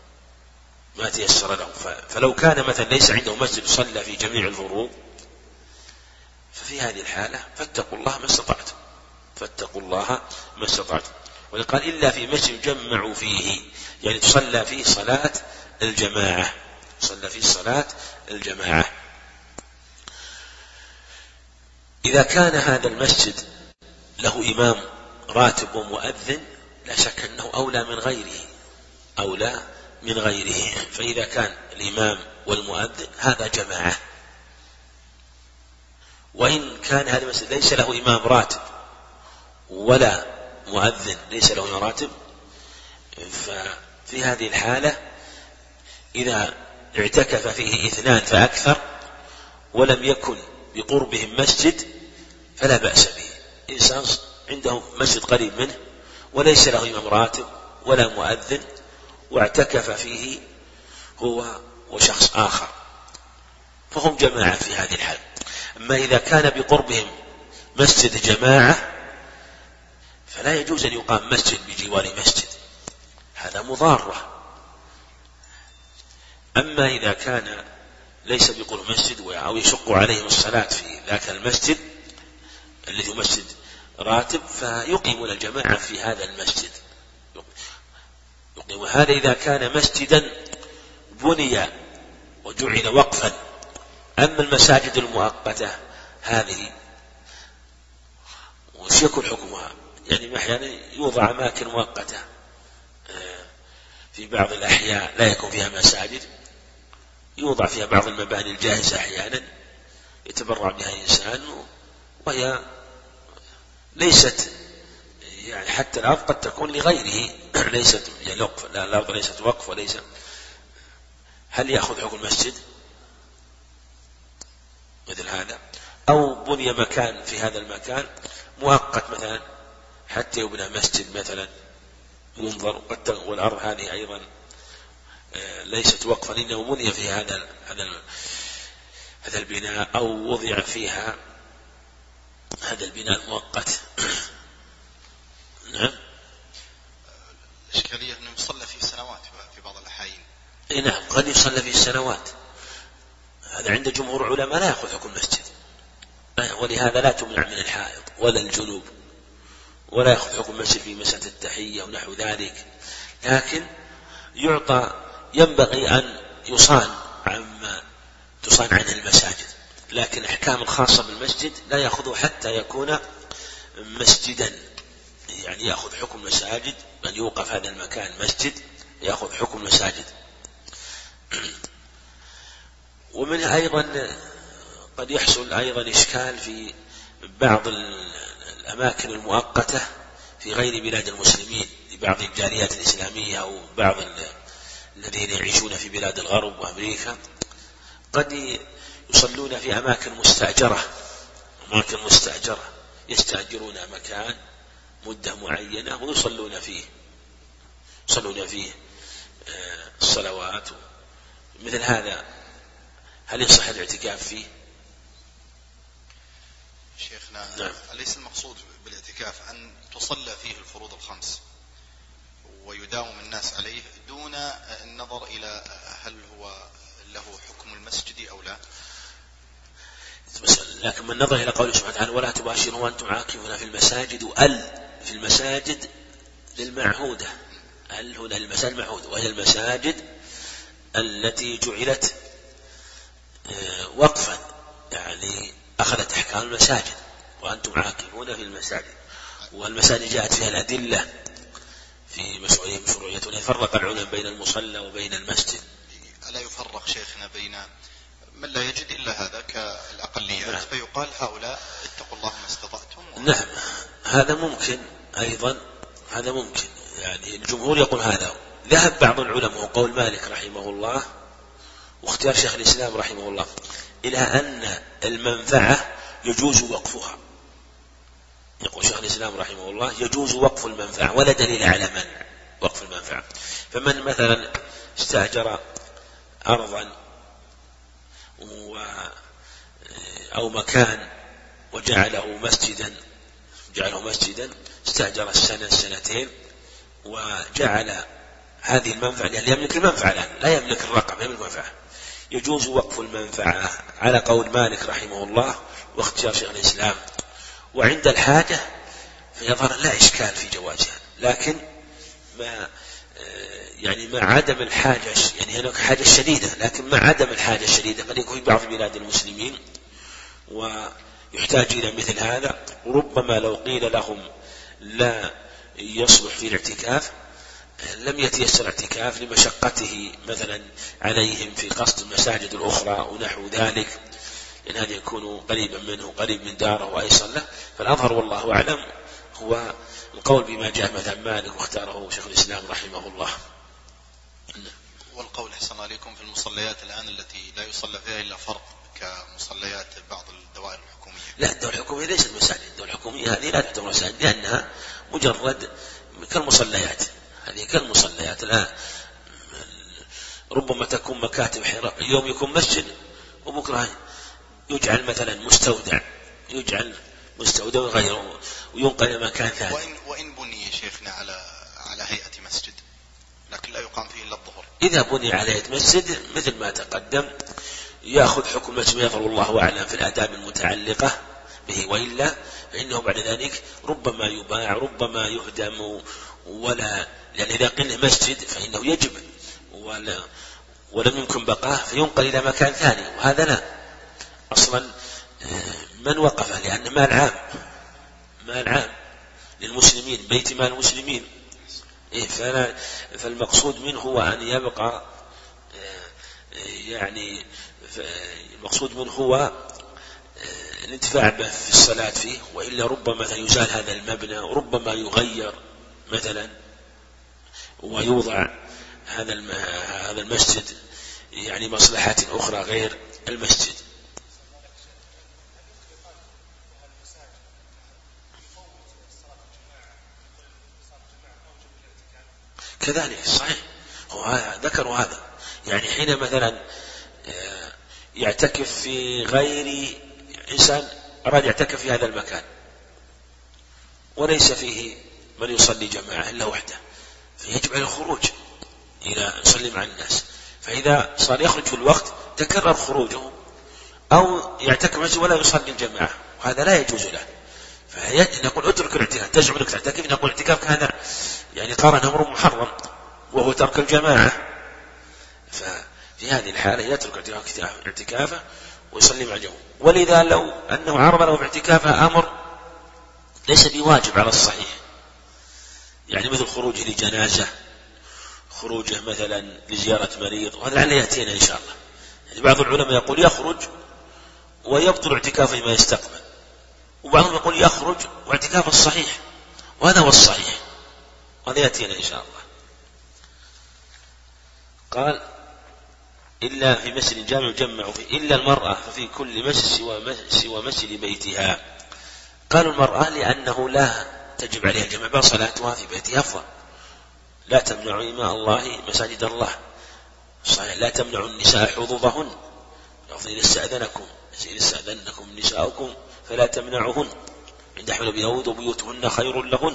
فلو كان مثلا ليس عنده مسجد صلى في جميع الفروض ففي هذه الحالة فاتقوا الله ما استطعتم، وقال إلا في مسجد يجمع فيه، يعني تصلى فيه صلاة الجماعة. إذا كان هذا المسجد له إمام راتب ومؤذن لا شك أنه أولى من غيره، فإذا كان الإمام والمؤذن هذا جماعة. وإن كان هذا المسجد ليس له إمام راتب ولا مؤذن ليس له إمام راتب، ففي هذه الحالة إذا اعتكف فيه 2 فأكثر ولم يكن بقربهم مسجد فلا بأس به. إنسان عنده مسجد قريب منه وليس له إمام راتب ولا مؤذن واعتكف فيه هو وشخص آخر فهم جماعة في هذه الحال. أما إذا كان بقربهم مسجد جماعة فلا يجوز أن يقام مسجد بجوار مسجد، هذا مضارة. أما إذا كان ليس بقرب مسجد أو يشق عليهم الصلاة في ذاك المسجد الذي هو مسجد راتب فيقيمون الجماعة في هذا المسجد. وهذا إذا كان مسجدا بني وجعل وقفا أما المساجد المؤقتة هذه وش يكون حكمها؟ يعني أحيانا يوضع أماكن مؤقتة في بعض الأحياء لا يكون فيها مساجد، يوضع فيها بعض المباني الجاهزة أحيانا يتبرع بها إنسان، وهي ليست يعني حتى الأرض قد تكون لغيره ليست يعني وقف، لا الأرض ليست وقف وليس. هل يأخذ حكم المسجد مثل هذا؟ أو بني مكان في هذا المكان مؤقت مثلا حتى يبنى مسجد مثلا ينظر، والأرض هذه أيضا ليست وقفا إنه بني في هذا البناء أو وضع فيها هذا البناء المؤقت. نعم. الإشكالية أنه يصلى فيه سنوات في بعض الأحايين. نعم قد يصلى فيه السنوات، هذا عند جمهور علماء لا يأخذ حكم المسجد، ولهذا لا تمنع من الحائض ولا الجنوب، ولا يأخذ حكم المسجد في مسألة التحية ونحو ذلك، لكن ينبغي أن يصان عما تصان عنه المساجد، لكن أحكام الخاصة بالمسجد لا يأخذه حتى يكون مسجدا، يعني يأخذ حكم المساجد، من يوقف هذا المكان مسجد يأخذ حكم المساجد. ومنها أيضا قد يحصل أيضا إشكال في بعض الأماكن المؤقتة في غير بلاد المسلمين، لبعض الجاليات الإسلامية أو بعض الذين يعيشون في بلاد الغرب وأمريكا قد يصلون في أماكن مستأجرة، يستأجرون مكان مدة معينة ويصلون فيه الصلوات مثل هذا. هل يصح الاعتكاف فيه؟ شيخنا نعم. أليس المقصود بالاعتكاف أن تصلى فيه الفروض الخمس ويداوم الناس عليه دون النظر إلى هل هو له حكم المسجد أو لا؟ لكن من نظر إلى قوله سبحانه وتعالى ولا تباشروا وأنتم عاكفون في المساجد، في المساجد للمعهودة، هنا المساجد المعهودة، وهي المساجد التي جعلت وقفا، يعني أخذت أحكام المساجد وأنتم عاكفون في المساجد. والمساجد جاءت فيها الأدلة في مشروعية، يفرق العلماء بين المصلى وبين المسجد. ألا يفرق شيخنا بين من لا يجد إلا هذا كالأقليات؟ نعم. فيقال هؤلاء اتقوا الله ما استطعتم. نعم هذا ممكن أيضا، هذا ممكن، يعني الجمهور يقول هذا. ذهب بعض العلماء وقول مالك رحمه الله واختيار شيخ الإسلام رحمه الله إلى أن المنفعة يجوز وقفها. يقول شيخ الإسلام رحمه الله يجوز وقف المنفعة ولا دليل على منع وقف المنفعة. فمن مثلا استأجر أرضا أو مكان وجعله مسجدا، استأجر السنة السنتين وجعل هذه المنفعة، لأن يملك المنفعة الآن لا يملك الرقم، يملك المنفعة، يجوز وقف المنفعة على قول مالك رحمه الله واختيار شيخ الإسلام. وعند الحاجة فيظهر لا إشكال في جوازها، لكن مع عدم الحاجة، يعني هناك حاجة شديدة، لكن مع عدم الحاجة الشديدة قد يكون في بعض بلاد المسلمين ويحتاج إلى مثل هذا، وربما لو قيل لهم لا يصلح في الاعتكاف لم يتيسر اعتكاف لمشقته مثلا عليهم في قصد المساجد الأخرى ونحو ذلك، لأن هذا يكون قريبا منه، قريب من داره وأيسر له. فالأظهر والله أعلم هو القول بما جاء مثلا مالك واختاره شيخ الإسلام رحمه الله. والقول أحسن عليكم في المصليات الآن التي لا يصلى فيها إلا فرض كمصليات بعض الدوائر الحكومية. لا، الدوائر الحكومية ليست مساجد، الدوائر الحكومية هذه لا تعتبر مساجد لأنها مجرد كالمصليات، هذه كالمصليات. لا، ربما تكون مكاتب حراء، يوم يكون مسجد وبكرة يجعل مثلا مستودع وغيره وينقل إلى مكان ثاني. وإن بني شيخنا على هيئة مسجد لكن لا يقام فيه إلا الظهر، إذا بني على هيئة مسجد مثل ما تقدم يأخذ حكم المسجد يظهر الله أعلم في الآداب المتعلقة به، وإلا فإنه بعد ذلك ربما يباع ربما يهدم، ولا لأن إذا قيل مسجد فإنه يجب ولم يمكن بقاه فينقل إلى مكان ثاني، وهذا لا. أصلا من وقفه؟ لأن مال عام للمسلمين، بيت مال المسلمين. فالمقصود منه هو أن يبقى، يعني المقصود منه هو الانتفاع به في الصلاة فيه، وإلا ربما يزال هذا المبنى، وربما يغير مثلا ويوضع هذا المسجد يعني مصلحات أخرى غير المسجد. كذلك صحيح، ذكروا هذا، يعني حين مثلا يعتكف في غير إنسان أراد يعتكف في هذا المكان وليس فيه من يصلي جماعة إلا وحده، فيجب عليه الخروج إلى يصلي مع الناس. فإذا صار يخرج في الوقت تكرر خروجه، أو يعتكف مسجد ولا يصلي الجماعة، وهذا لا يجوز له. فنقول اترك الاعتكاف، تزعم انك تعتكف، نقول الاعتكاف هذا يعني قارن امر محرم وهو ترك الجماعة. ففي هذه الحالة يترك اعتكافه ويصلي مع الجماعة. ولذا لو أنه عرض له باعتكافه أمر ليس بواجب على الصحيح، يعني مثل خروجه لجنازة، خروجه مثلا لزيارة مريض، وهذا لعله يأتينا إن شاء الله. يعني بعض العلماء يقول يخرج ويبطل اعتكافه ما يستقبل، وبعضهم يقول يخرج واعتكافه الصحيح، وهذا هو الصحيح، وهذا يأتينا إن شاء الله. قال إلا في مسجد جامع يجمع فيه، إلا المرأة ففي كل مسجد سوى مسجد بيتها. قالوا المرأة لأنه لا تجب عليها الجمع، بل صلاتها في بيتها أفضل. لا تمنعوا إماء الله مساجد الله، صحيح لا تمنعوا النساء حظوظهن، إن استأذنكم نساؤكم فلا تمنعوهن عند حمل بيهود وبيوتهن خير لهن.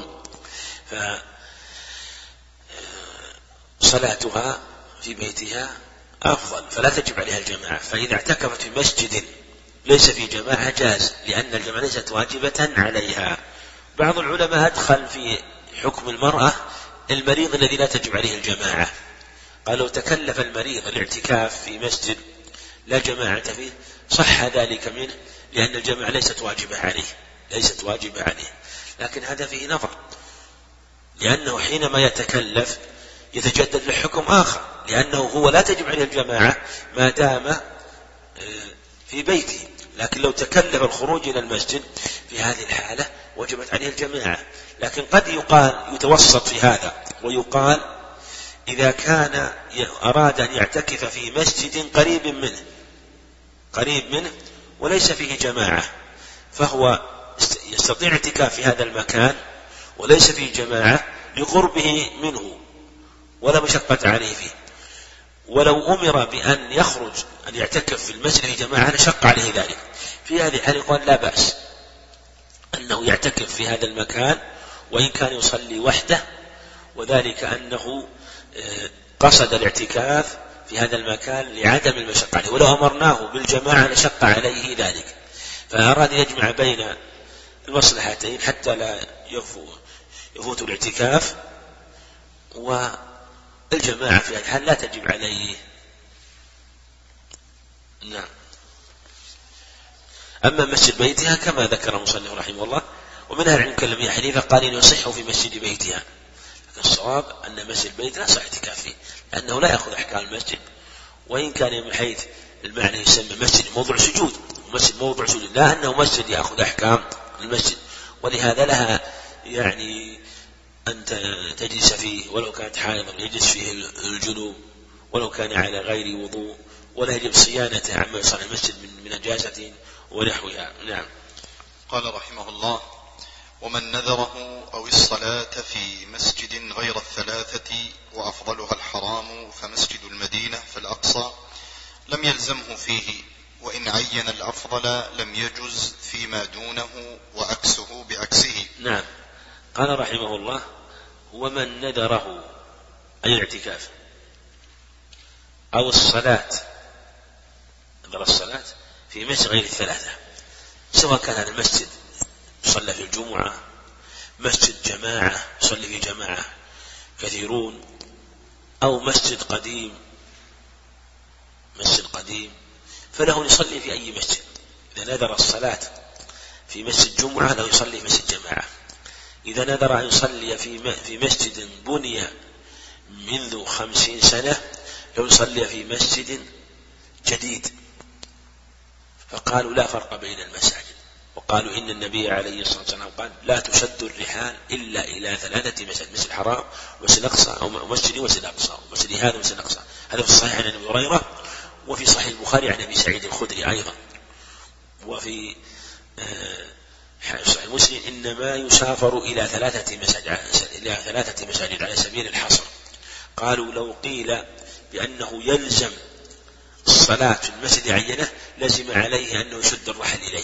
فصلاتها في بيتها أفضل، فلا تجب عليها الجماعة. فإذا اعتكفت في مسجد ليس في جماعة جاز، لأن الجماعة ليست واجبة عليها. بعض العلماء أدخل في حكم المرأة المريض الذي لا تجب عليه الجماعة، قال لو تكلف المريض الاعتكاف في مسجد لا جماعة فيه صح ذلك منه، لأن الجماعة ليست واجبة عليه. لكن هذا فيه نظر، لأنه حينما يتكلف يتجدد له حكم آخر، لأنه هو لا تجب عليه الجماعة ما دام في بيته. لكن لو تكلف الخروج إلى المسجد في هذه الحالة وجبت عليه الجماعة. لكن قد يتوسط في هذا ويقال إذا كان أراد أن يعتكف في مسجد قريب منه وليس فيه جماعة، فهو يستطيع اعتكاف في هذا المكان وليس فيه جماعة لقربه منه ولا مشقة عليه فيه. ولو أمر بأن يخرج أن يعتكف في المسجد في جماعة لشق عليه ذلك. في هذه الحالة يقول لا بأس أنه يعتكف في هذا المكان وإن كان يصلي وحده، وذلك أنه قصد الاعتكاف في هذا المكان لعدم المشقة عليه، ولو أمرناه بالجماعة لشق عليه ذلك. فأراد يجمع بين المصلحتين حتى لا يفوت الاعتكاف، والجماعة في هذه الحال لا تجب عليه. نعم. أما مسجد بيتها كما ذكر المصنف رحمه الله، ومنها العلم كلم حنيفة قال إنه يصح في مسجد بيتها، لكن الصواب أن مسجد بيتها لا صح اعتكاف فيه، لأنه لا يأخذ أحكام المسجد، وإن كان من حيث المعنى يسمى مسجد موضع سجود، لا أنه مسجد يأخذ أحكام المسجد. ولهذا لها يعني أن تجلس فيه ولو كانت حائضا، يجلس فيه الجنوب ولو كان على غير وضوء، ولا يجب صيانته عما يصنع المسجد من نجاسة ونحوها. نعم. قال رحمه الله: ومن نذره أو الصلاة في مسجد غير الثلاثة وأفضلها الحرام فمسجد المدينة فالأقصى لم يلزمه فيه، وإن عين الأفضل لم يجز فيما دونه وعكسه بعكسه. نعم. قال رحمه الله: ومن نذره أي الاعتكاف أو الصلاة، نذر الصلاة في مسجد غير الثلاثة، سواء كان هذا المسجد صلى في الجمعة، مسجد جماعة صلى في جماعة كثيرون، أو مسجد قديم فله يصلي في أي مسجد إذا نذر الصلاة في مسجد جمعة لو يصلي في مسجد جماعة. إذا نذر أن يصلي في مسجد بني منذ 50 سنة لو يصلي في مسجد جديد. فقالوا لا فرق بين المساجد، وقالوا إن النبي عليه الصلاة والسلام قال لا تشد الرحال إلا إلى 3 مساجد: مسجد الحرام ومسجد الأقصى، أو مسجد ومسجد الأقصى، ومسجد هذا ومسجد الأقصى. هذا في الصحيح عن أبي هريرة، وفي صحيح البخاري عن أبي سعيد الخدري أيضا، وفي صحيح مسلم إنما يسافر إلى 3 مساجد على سبيل الحصر. قالوا لو قيل بأنه يلزم الصلاة في المسجد عينه لزم عليه أنه يشد الرحل إليه.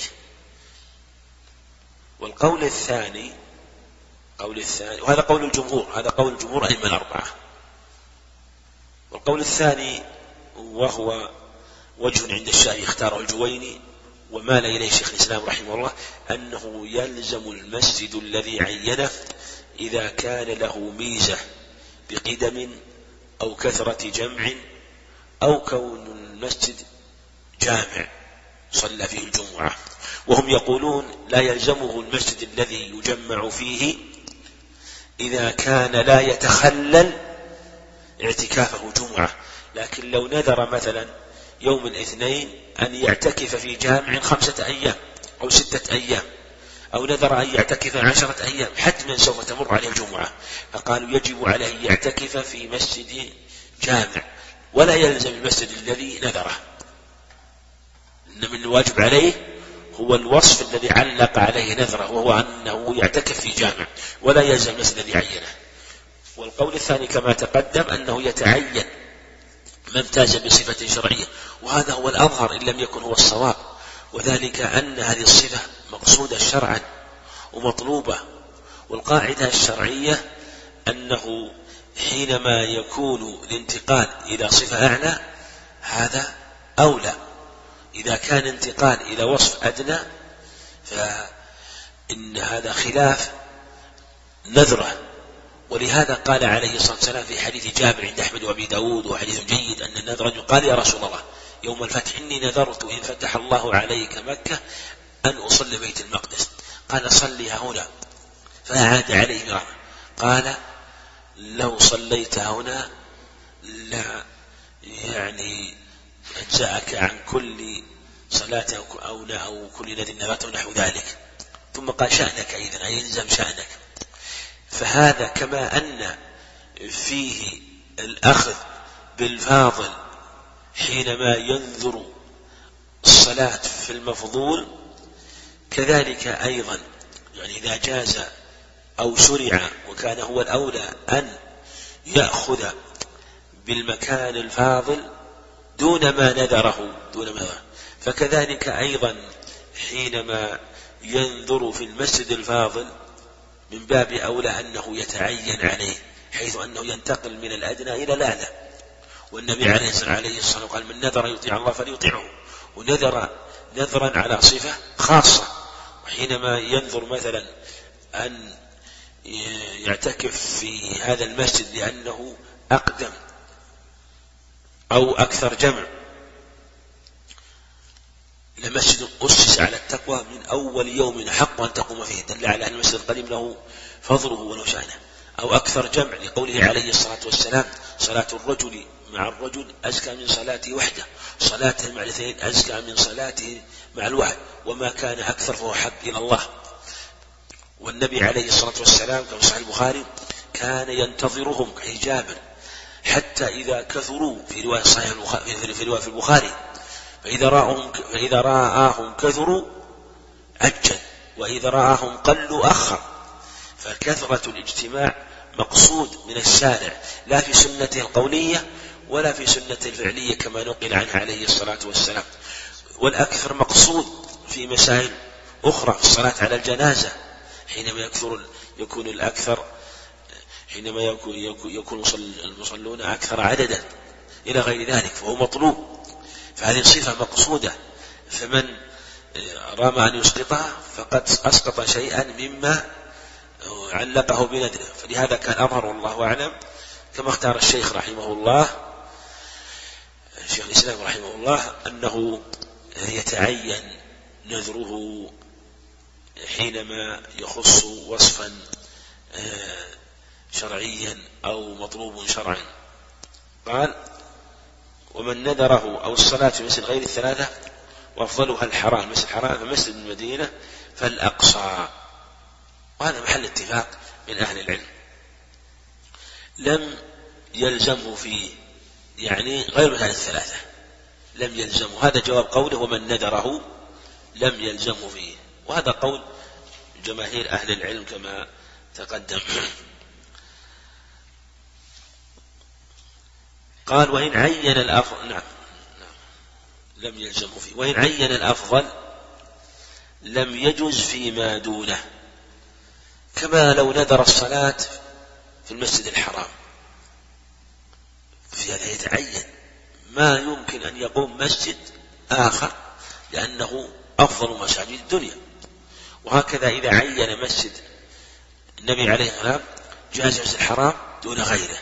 والقول الثاني وهذا قول الجمهور أئمة الأربعة. والقول الثاني وهو وجه عند الشافعي اختاره الجويني ومال إليه شيخ الإسلام رحمه الله، أنه يلزم المسجد الذي عينه إذا كان له ميزة بقدم أو كثرة جمع أو كون المسجد جامع صلى فيه الجمعة. وهم يقولون لا يلزمه المسجد الذي يجمع فيه إذا كان لا يتخلل اعتكافه جمعة، لكن لو نذر مثلا يوم الاثنين أن يعتكف في جامع 5 أيام أو 6 أيام، أو نذر أن يعتكف 10 أيام، حتما سوف تمر عليه الجمعة. فقالوا يجب عليه أن يعتكف في مسجد جامع ولا يلزم المسجد الذي نذره، إنما الواجب عليه هو الوصف الذي علق عليه نذره، وهو أنه يعتكف في جامع، ولا يلزم المسجد الذي عينه. والقول الثاني كما تقدم أنه يتعين ما امتاز بصفة شرعية، وهذا هو الأظهر إن لم يكن هو الصواب، وذلك أن هذه الصفة مقصودة شرعا ومطلوبة. والقاعدة الشرعية أنه حينما يكون الانتقال إلى صفة أعلى هذا أولى. إذا كان انتقال إلى وصف أدنى فإن هذا خلاف نذره. ولهذا قال عليه الصلاة والسلام في حديث جابر عند أحمد وأبي داود وحديث جيد أن النذر قال يا رسول الله يوم الفتح إني نذرت إن فتح الله عليك مكة أن أصلي بيت المقدس، قال صلي هنا، فأعاد عليه مرة قال لو صليت هنا لا يعني أجزأك عن كل صلاة أو كل الذي نذرته نحو ذلك. ثم قال شأنك أيضا، أي يلزم شأنك. فهذا كما أن فيه الأخذ بالفاضل حينما ينذر الصلاة في المفضول، كذلك أيضا يعني إذا جاز أو شرع وكان هو الأولى أن يأخذ بالمكان الفاضل دون ما نذره فكذلك أيضا حينما ينذر في المسجد الفاضل من باب أولى أنه يتعين عليه، حيث أنه ينتقل من الأدنى إلى الأعلى. والنبي عليه الصلاة والسلام قال من نذر يطيع الله فليطيعه، ونذر نذرا على صفة خاصة. وحينما ينذر مثلا أن يعتكف في هذا المسجد لأنه أقدم أو أكثر جمع، لمسجد أسس على التقوى من أول يوم حق أن تقوم فيه، دل على أن المسجد القديم له فضله ولو شأنه، أو أكثر جمع لقوله عليه الصلاة والسلام صلاة الرجل مع الرجل أزكى من صلاته وحده، صلاته مع الاثنين أزكى من صلاته مع الواحد، وما كان أكثر فهو حب إلى الله. والنبي عليه الصلاة والسلام كما صحيح البخاري كان ينتظرهم كجابر حتى إذا كثروا في رواية صحيح في رواية في البخاري فإذا رآهم كثروا عجل، وإذا رآهم قلوا أخر. فكثرة الاجتماع مقصود من الشارع لا في سنته القولية ولا في سنته الفعلية كما نقل عنه عليه الصلاة والسلام. والأكثر مقصود في مسائل أخرى، في الصلاة على الجنازة حينما يكون الأكثر، حينما يكون المصلون أكثر عددا إلى غير ذلك، فهو مطلوب. فهذه صفة مقصودة، فمن رام أن يسقطها فقد أسقط شيئا مما علقه بندره. فلهذا كان أظهر والله أعلم كما اختار الشيخ رحمه الله شيخ الإسلام رحمه الله أنه يتعين نذره حينما يخص وصفا شرعيا أو مطلوب شرعا. قال ومن نذره أو الصلاة في مسجد غير الثلاثة وأفضلها الحرام، مسجد الحرام فمسجد المدينة فالأقصى، وهذا محل اتفاق من أهل العلم. لم يلزمه فيه يعني غير مسجد الثلاثة، لم يلزمه، هذا جواب قوله ومن نذره لم يلزمه فيه، وهذا قول جماهير أهل العلم كما تقدم. قال وإن عين الأفضل، نعم لم يلزمه فيه، وإن عين الأفضل لم يجز فيما دونه، كما لو نذر الصلاة في المسجد الحرام، في هذا يتعين، ما يمكن أن يقوم مسجد آخر لأنه أفضل مساجد الدنيا. وهكذا إذا عين مسجد النبي عليه الصلاة والسلام جاز مسجد الحرام دون غيره،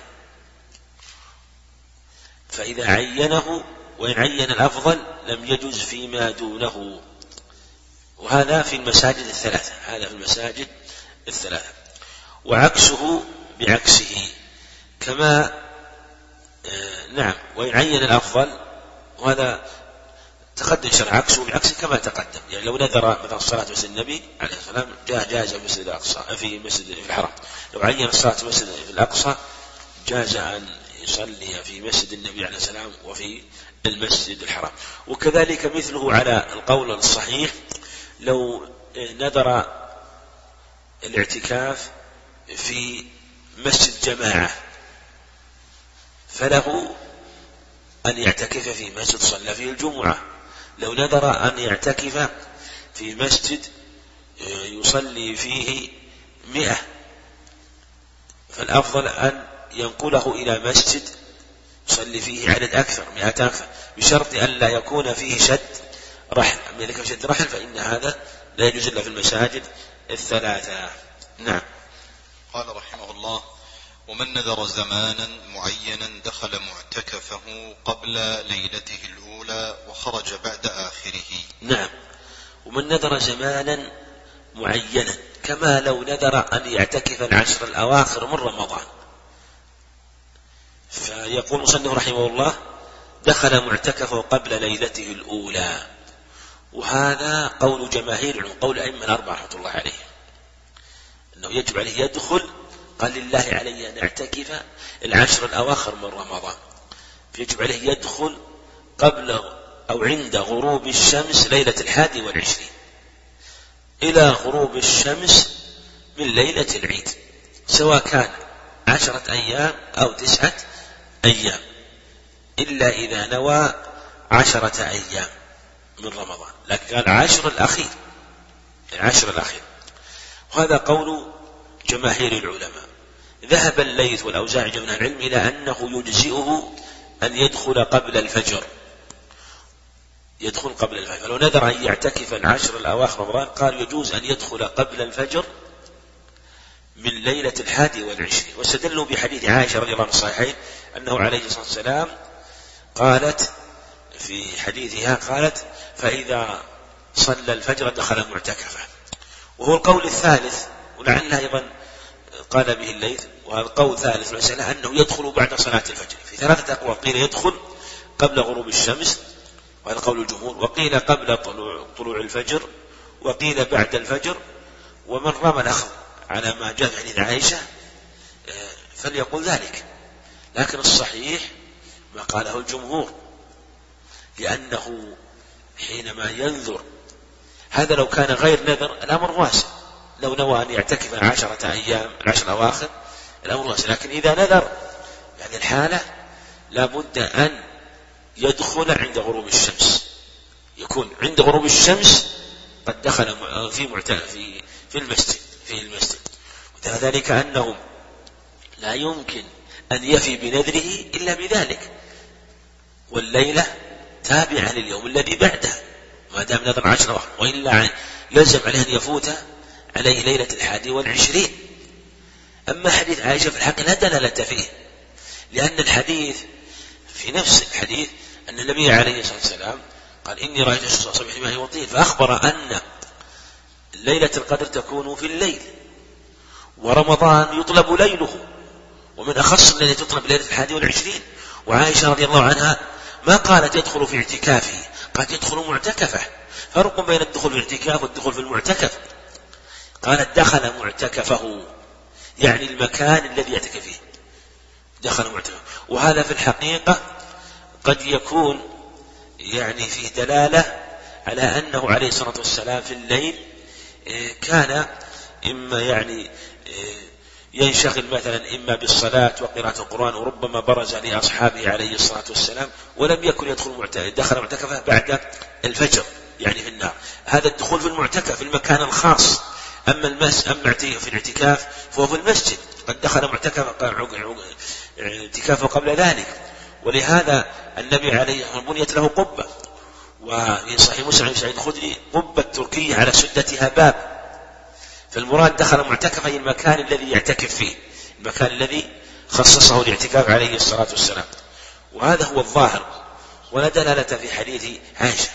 فإذا عينه وإن عين الأفضل لم يجز فيما دونه، وهذا في المساجد الثلاثة، هذا في المساجد الثلاثة. وعكسه بعكسه، كما نعم وإن عين الأفضل، وهذا تقدم شرع عكسه بعكسه كما تقدم، يعني لو نذر مثلا الصلاة في مسجد النبي عليه الصلاة والسلام جاز في مسجد الأقصى، في مسجد في الحرام، لو عين الصلاة في مسجد في الأقصى جاز أن يصلي في مسجد النبي عليه السلام وفي المسجد الحرام. وكذلك مثله على القول الصحيح لو نذر الاعتكاف في مسجد جماعة فله أن يعتكف في مسجد صلى فيه الجمعة، لو نذر أن يعتكف في مسجد يصلي فيه 100 فالأفضل أن ينقله إلى مسجد يصلي فيه عدد أكثر 100 أكثر، بشرط أن لا يكون فيه شد رحل، أما إذا كان شد رحل فإن هذا لا يجوز إلا في المساجد الثلاثة. نعم. قال رحمه الله ومن نذر زمانا معينا دخل معتكفه قبل ليلته الأولى وخرج بعد آخره. نعم. ومن نذر زمانا معينا كما لو نذر أن يعتكف العشر الأواخر من رمضان، فيقول مصنف رحمه الله دخل معتكفه قبل ليلته الأولى، وهذا قول جماهير قول أئمة الأربعة رحمة الله عليه أنه يجب عليه يدخل، قال لله علي أن أعتكف العشر الأواخر من رمضان، فيجب عليه يدخل قبل أو عند غروب الشمس ليلة 21 إلى غروب الشمس من ليلة العيد، سواء كان 10 أيام أو 9 أيام، إلا إذا نوى 10 أيام من رمضان، لكن قال العشر الأخير. وهذا قول جماهير العلماء. ذهب الليث والأوزاعي من العلم إلى أنه يجزئه أن يدخل قبل الفجر، فلو نذر أن يعتكف العشر الأواخر رمضان قال يجوز أن يدخل قبل الفجر من ليلة 21، واستدلوا بحديث عائشة رضي الله عنها الصحيحين أنه عليه الصلاة والسلام قالت في حديثها قالت فإذا صلى الفجر دخل معتكفه، وهو القول الثالث، ولعلها أيضا قال به الليث، وهذا القول الثالث المسألة أنه يدخل بعد صلاة الفجر، في 3 أقوال، قيل يدخل قبل غروب الشمس وهذا قول الجمهور، وقيل قبل طلوع الفجر، وقيل بعد الفجر، ومن رمى الأخذ على ما جاء في حديث عائشة فليقول ذلك، لكن الصحيح ما قاله الجمهور، لأنه حينما ينذر هذا لو كان غير نذر الأمر واسع، لو نوى أن يعتكف 10 أيام العشر الأواخر الأمر واسع، لكن إذا نذر يعني الحالة لابد أن يدخل عند غروب الشمس، يكون عند غروب الشمس قد دخل في المسجد، وذلك أنه لا يمكن أن يفي بنذره إلا بذلك، والليلة تابعة لليوم الذي بعده ما دام نذر 10 أواخر، وإلا يلزم عليه أن يفوت عليه ليلة 21. أما حديث عائشة في الحق لا دلالة فيه، لأن الحديث في نفس الحديث أن النبي عليه الصلاة والسلام قال إني رأيت الشمس صبح ما هي وطين، فأخبر أن ليلة القدر تكون في الليل، ورمضان يطلب ليله، ومن أخص الذي تطلب ليلة 21. وعائشة رضي الله عنها ما قالت يدخل في اعتكافه، قالت يدخل معتكفه. فرق بين الدخول في الاعتكاف والدخول في المعتكف. قالت دخل معتكفه، يعني المكان الذي يعتكف فيه، دخل معتكفه. وهذا في الحقيقة قد يكون يعني فيه دلالة على أنه عليه الصلاة والسلام في الليل كان إما يعني ينشغل مثلا إما بالصلاة وقراءة القرآن، وربما برز لأصحابه عليه الصلاة والسلام، ولم يكن يدخل دخل معتكفه بعد الفجر يعني في النار. هذا الدخول في المعتكف في المكان الخاص. أما في الاعتكاف فهو في المسجد، قد دخل اعتكافه قبل ذلك. ولهذا النبي عليه الصلاة والسلام بنيت له قبة، وفي صحيح مسلم عن سعيد الخدري قبة تركية على سدتها باب. فالمراد دخل معتكفا المكان الذي يعتكف فيه، المكان الذي خصصه الاعتكاف عليه الصلاة والسلام. وهذا هو الظاهر، ولا دلالة في حديث عائشة.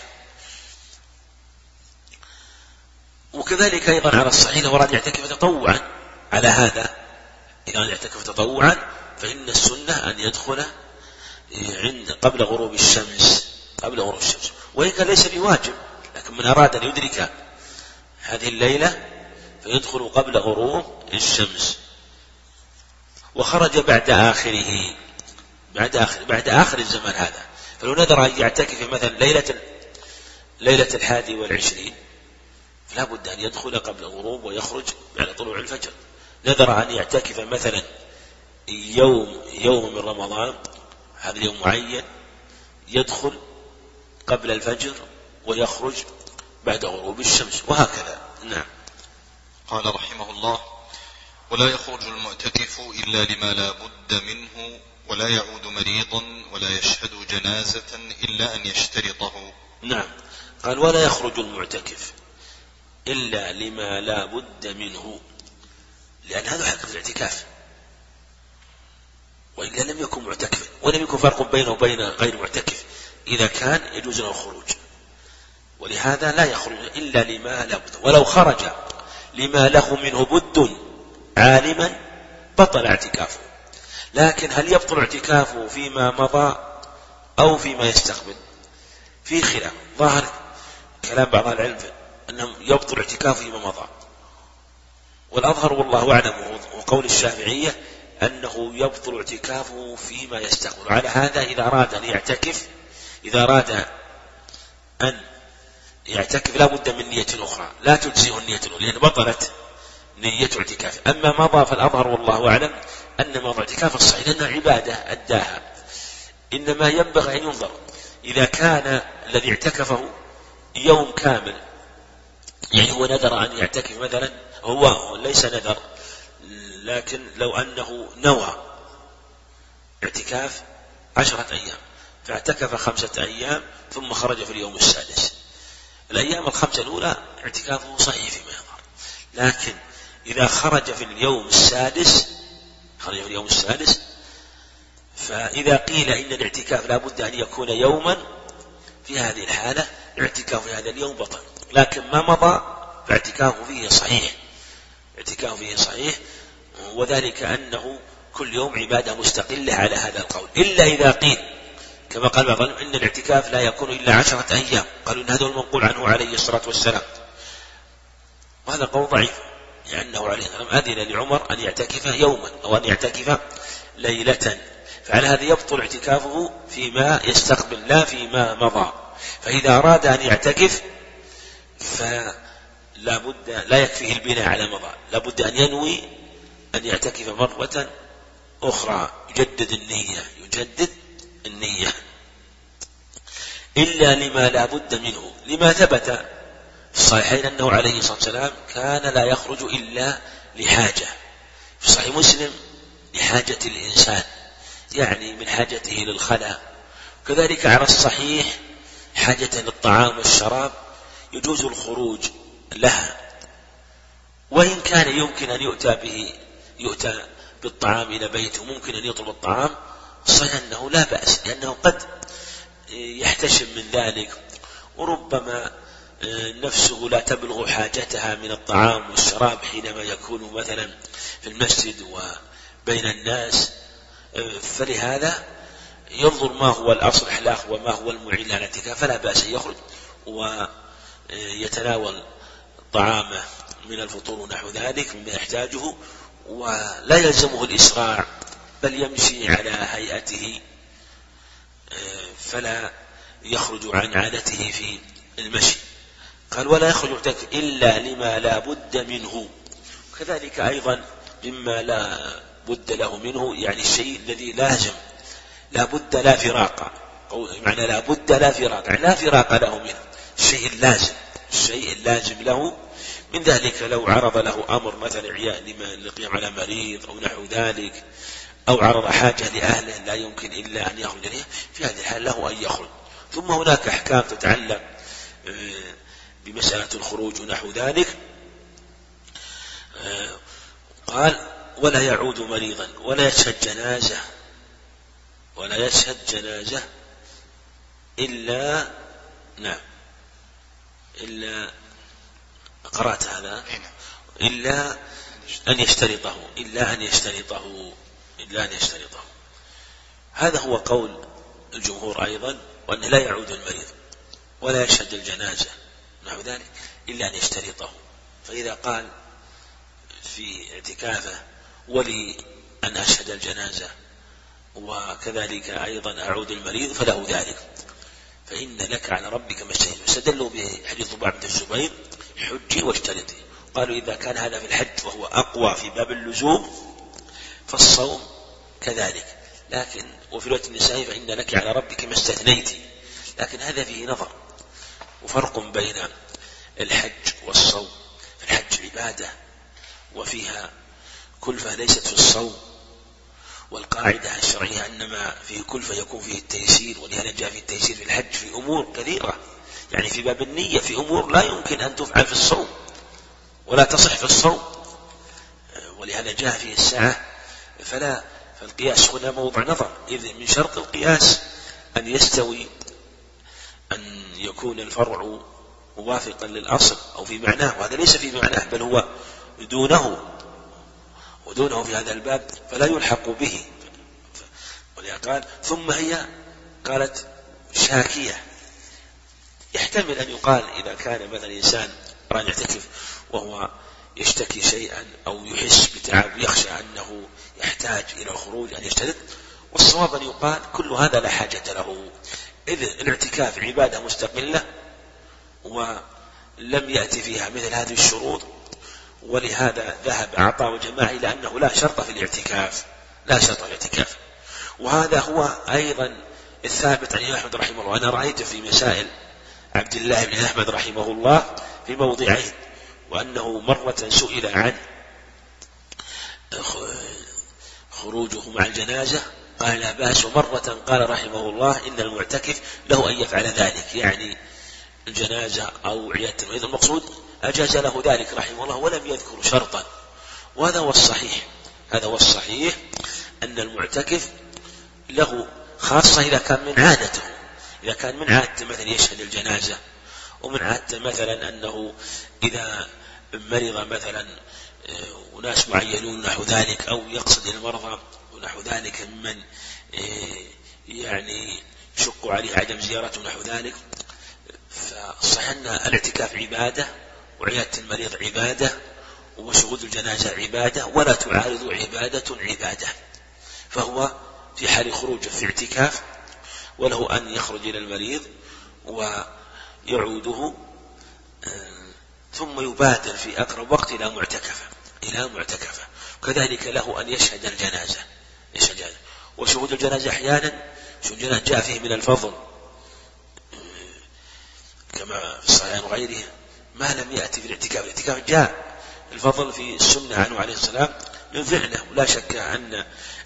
وكذلك أيضا على الصحيح لو أراد يعتكف تطوعا على هذا، إذا أراد يعتكف تطوعا فإن السنة أن يدخل قبل غروب الشمس، وإن كان ليس بواجب، لكن من أراد أن يدرك هذه الليلة فيدخل قبل غروب الشمس. وخرج بعد آخر الزمان هذا. فلو نذر أن يعتكف مثلا ليلة 21 فلا بد أن يدخل قبل الغروب ويخرج بعد طلوع الفجر. نذر أن يعتكف مثلا يوم من رمضان، هذا اليوم معين، يدخل قبل الفجر ويخرج بعد غروب الشمس، وهكذا. نعم. قال رحمه الله: ولا يخرج المعتكف إلا لما لا بد منه، ولا يعود مريضا، ولا يشهد جنازة إلا أن يشترطه. نعم. قال: ولا يخرج المعتكف إلا لما لا بد منه، لأن هذا حق في الاعتكاف، وإلا لم يكن معتكفا، ولم يكن فرق بينه وبين غير معتكف. إذا كان يجوز له الخروج، ولهذا لا يخرج إلا لما لا بد. ولو خرج لما له منه بد عالما بطل اعتكافه. لكن هل يبطل اعتكافه فيما مضى أو فيما يستقبل؟ في خلاف. ظاهر كلام بعض العلم أنه يبطل اعتكافه فيما مضى، والأظهر والله أعلم وقول الشافعية أنه يبطل اعتكافه فيما يستقبل. على هذا إذا أراد أن يعتكف لا بد من نية أخرى لا تجزئه النية الأولى، لأن بطلت نية اعتكافه. أما مضى فالأظهر والله أعلم أن مضى اعتكاف الصحيح لأنها عبادة أداها. إنما ينبغي أن ينظر إذا كان الذي اعتكفه يوم كامل، يعني هو نذر أن يعتكف مثلا، هو ليس نذر، لكن لو أنه نوى اعتكاف 10 أيام فاعتكف 5 أيام ثم خرج في اليوم السادس، الأيام 5 الأولى اعتكافه صحيح فيما يظهر. لكن إذا خرج في اليوم السادس فإذا قيل إن الاعتكاف لا بد أن يكون يوما، في هذه الحالة الاعتكاف في هذا اليوم بطل. لكن ما مضى فاعتكافه فيه صحيح، وذلك أنه كل يوم عبادة مستقلة على هذا القول. إلا إذا قيل كما قال بعض العلماء إن الاعتكاف لا يكون إلا 10 أيام، قالوا إن هذا المنقول عنه عليه الصلاة والسلام، وهذا قول ضعيف، لأنه عليه الصلاة والسلام أذن لعمر أن يعتكف يوما أو أن يعتكف ليلة، فعلى هذا يبطل اعتكافه فيما يستقبل لا فيما مضى. فإذا أراد أن يعتكف فلا بد، لا يكفيه البناء على مضى، لا بد أن ينوي أن يعتكف مرة أخرى، يجدد النية إلا لما لا بد منه، لما ثبت في الصحيحين أنه عليه الصلاة والسلام كان لا يخرج إلا لحاجة. في صحيح مسلم لحاجة الإنسان، يعني من حاجته للخلاء. كذلك على الصحيح حاجة للطعام والشراب يجوز الخروج لها، وإن كان يمكن أن يؤتى بالطعام إلى بيته، ممكن أن يطلب الطعام، صحيح أنه لا بأس، لأنه قد يحتشم من ذلك وربما نفسه لا تبلغ حاجتها من الطعام والشراب حينما يكون مثلا في المسجد وبين الناس، فلهذا ينظر ما هو الأصلح له وما هو المعين على الاعتكاف، فلا بأس أن يخرج ويتناول طعامه من الفطور ونحو ذلك مما يحتاجه، ولا يلزمه الإسراع بل يمشي على هيئته، فلا يخرج عن عادته في المشي. قال ولا يخرج معتكف إلا لما لا بد منه. كذلك أيضا مما لا بد له منه، يعني الشيء الذي لازم لا بد لا فراق، معنى لا بد لا فراق، يعني لا فراق له منه، الشيء اللازم، الشيء اللازم له من ذلك. لو عرض له أمر مثلا للقيام على مريض أو نحو ذلك، أو عرض حاجة لأهله لا يمكن إلا أن يخرج إليه، في هذه الحال له أن يخرج. ثم هناك أحكام تتعلق بمسألة الخروج ونحو ذلك. قال ولا يعود مريضا ولا يشهد جنازة، ولا يشهد جنازة إلا إلا قرأت هذا إلا أن يشترطه، إلا أن يشترطه. هذا هو قول الجمهور أيضا، وأن لا يعود المريض ولا يشهد الجنازة نحو ذلك إلا أن يشترطه. فإذا قال في اعتكافه ولي أن أشهد الجنازة وكذلك أيضا أعود المريض فله ذلك، فإن لك على ربك ما اشتهيت. واستدلوا بحديث ضباع بن الزبير حجي واشترطي. قالوا إذا كان هذا في الحج وهو أقوى في باب اللزوم فالصوم كذلك، لكن وفي رواية النسائي فإن لك على ربك ما استثنيت. لكن هذا فيه نظر وفرق بين الحج والصوم. في الحج عبادة وفيها كلفة ليست في الصوم، والقاعدة الشرعية أن ما فيه كلفة يكون فيه التيسير، ولهذا جاء فيه التيسير في الحج في أمور كثيرة، يعني في باب النية في أمور لا يمكن أن تفعل في الصوم ولا تصح في الصوم، ولهذا جاء فيه الساعة. فالقياس هنا موضع نظر، إذ من شرط القياس أن يستوي، أن يكون الفرع موافقا للأصل أو في معناه، وهذا ليس في معناه بل هو ودونه في هذا الباب فلا يلحق به. ولهذا قال ثم هي قالت شاكية. يحتمل أن يقال إذا كان مثلا إنسان رجل يعتكف وهو يشتكي شيئا أو يحس بتعب يخشى أنه يحتاج إلى الخروج أن يشترط، والصواب أن يقال كل هذا لا حاجة له، إذ الاعتكاف عبادة مستقلة ولم يأتي فيها مثل هذه الشروط، ولهذا ذهب عطاء وجماعة إلى أنه لا شرط في الاعتكاف، لا شرط في الاعتكاف. وهذا هو أيضا الثابت عن أحمد رحمه الله. أنا رأيت في مسائل عبد الله بن أحمد رحمه الله في موضعين، وأنه مرة سئل عن خروجه مع الجنازة قال لا بأس، ومرة قال رحمه الله إن المعتكف له أن يفعل ذلك، يعني الجنازة أو عيادة المريض، المقصود أجاز له ذلك رحمه الله ولم يذكر شرطا. وهذا هو الصحيح، هذا هو الصحيح أن المعتكف له خاصة إذا كان من عادته، إذا كان من عادته مثلا يشهد الجنازة، ومن عادته مثلا أنه إذا مرض مثلا وناس معينون نحو ذلك، أو يقصد المرضى ونحو ذلك ممن يعني شق عليه عدم زيارته نحو ذلك. فصح أن الاعتكاف عبادة، وعيادة المريض عبادة، وشهود الجنازة عبادة، ولا تعارض عبادة. فهو في حال خروجه في اعتكاف، وله أن يخرج إلى المريض ويعوده، ثم يبادر في أقرب وقت إلى معتكفه. كذلك له أن يشهد الجنازة. وشهود الجنازة أحيانا شهود الجنازة جاء فيه من الفضل كما في الصحيحين وغيره ما لم يأتي في الاعتكاف. الاعتكاف جاء الفضل في السنة عنه عليه السلام من فعله، ولا شك أن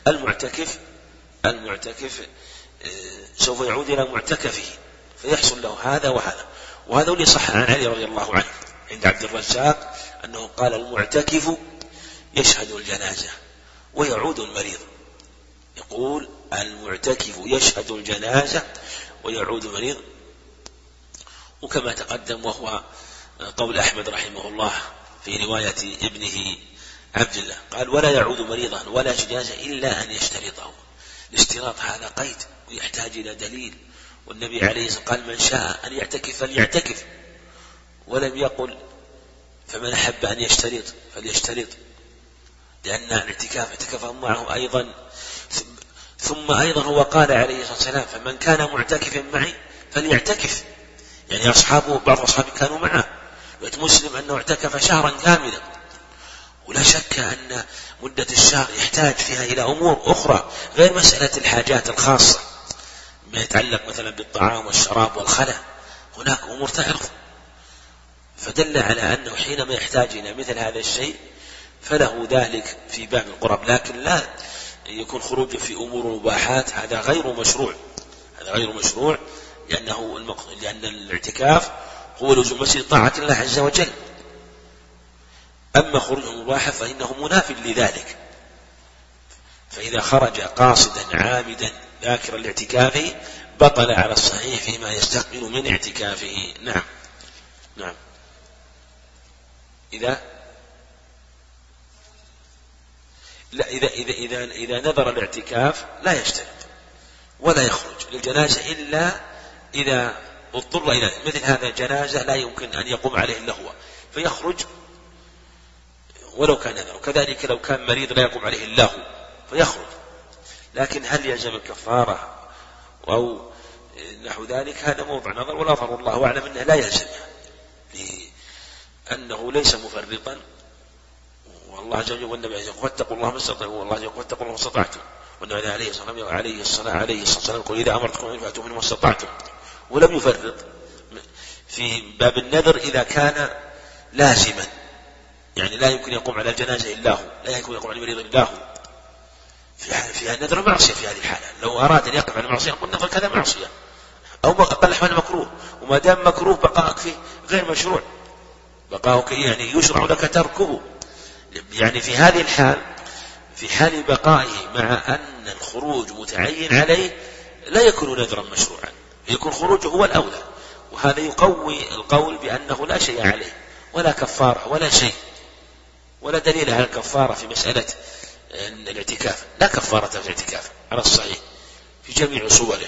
المعتكف سوف يعود إلى معتكفه فيحصل له هذا وهذا. وهذا اللي صح عن علي رضي الله عنه عند عبد الرزاق أنه قال المعتكف يشهد الجنازة ويعود المريض. يقول المعتكف يشهد الجنازة ويعود المريض. وكما تقدم وهو قول أحمد رحمه الله في رواية ابنه عبد الله قال ولا يعود مريضا ولا جنازة إلا أن يشترطه. الاشتراط هذا قيد ويحتاج إلى دليل، والنبي عليه الصلاة والسلام قال من شاء أن يعتكف فليعتكف، ولم يقل فمن أحب أن يشترط فليشترط، لأن الاعتكاف اعتكفه معه أيضا. ثم أيضا هو قال عليه الصلاة والسلام فمن كان معتكفا معي فليعتكف، يعني أصحابه بعض أصحابه كانوا معه، مسلم أنه اعتكف شهرا كاملا. ولا شك أن مدة الشهر يحتاج فيها إلى أمور أخرى غير مسألة الحاجات الخاصة ما يتعلق مثلا بالطعام والشراب والخلا، هناك أمور تعرض، فدل على أنه حينما يحتاج إلى مثل هذا الشيء فله ذلك في باب القرب، لكن لا يكون خروجه في أمور مباحات، هذا غير مشروع، هذا غير مشروع، لأن الاعتكاف هو لزوم مسجد طاعة الله عز وجل. أما خروج المباح فإنه مناف لذلك، فإذا خرج قاصدا عامدا ذاكرا لاعتكافه بطل على الصحيح فيما يستقبل من اعتكافه. نعم نعم. إذا نذر الاعتكاف لا يشترط ولا يخرج للجنازة إلا إذا اضطر إلى مثل هذا جنازة لا يمكن أن يقوم عليه إلا هو فيخرج ولو كان نذر، وكذلك لو كان مريض لا يقوم عليه إلا هو فيخرج. لكن هل يلزم الكفارة أو نحو ذلك هذا موضع نظر، والأظهر الله أعلم أنه لا يلزم، لأنه ليس مفرطا، والله عز وجل والنبي عليه الصلاة والسلام واتقوا الله ما استطعتم، والله عز وجل واتقوا الله ما استطعتم، والنبي عليه الصلاة والسلام يقول إذا أمرتكم أن فأتوا منه ما استطعتم، ولم يفرط في باب النذر إذا كان لازما، يعني لا يمكن يقوم على الجنازة إلا هو، لا يمكن يقوم على المريض إلا هو، فيها النذر معصية في هذه الحالة. لو أراد أن يقف على معصية قلنا فكذا معصية أو أقل حال مكروه، وما دام مكروه بقاءك فيه غير مشروع، بقاؤك يعني يشرع لك تركه. يعني في هذه الحال في حال بقائه مع أن الخروج متعين عليه لا يكون نذرا مشروعا، يكون خروجه هو الأولى، وهذا يقوي القول بأنه لا شيء عليه ولا كفارة ولا شيء، ولا دليل على الكفارة في مسألة الاعتكاف، لا كفارة في الاعتكاف على الصحيح في جميع صوره،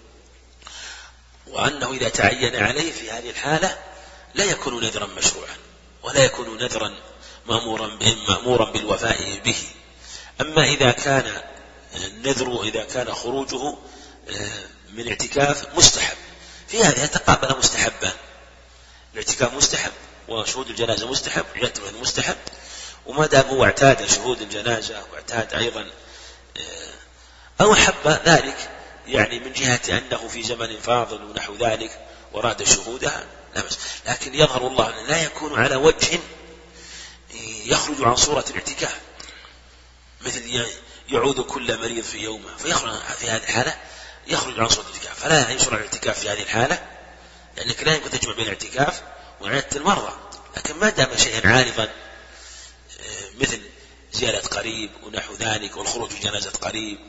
وأنه إذا تعين عليه في هذه الحالة لا يكون نذرا مشروعا ولا يكون نذرا مأمورا بالوفاء به. أما إذا كان النذر إذا كان خروجه من اعتكاف مستحب، في هذه يتقابل مستحبان، الاعتكاف مستحب وشهود الجنازة مستحب، يعتبر مستحب، وما دام هو اعتاد شهود الجنازة واعتاد أيضا أو حب ذلك يعني من جهة أنه في زمن فاضل ونحو ذلك وراد شهودها لا بس، لكن يظهر الله أنه لا يكون على وجه يخرج عن صورة الاعتكاف، مثل يعود كل مريض في يومه فيخرج في هذه الحالة يخرج عن صورة الاعتكاف، فلا يشرع الاعتكاف في هذه الحالة، لأنك لا يمكن تجمع بين الاعتكاف وعيادة المرضى. لكن ما دام شيئا عارضا مثل زيارة قريب ونحو ذلك والخروج في جنازة قريب،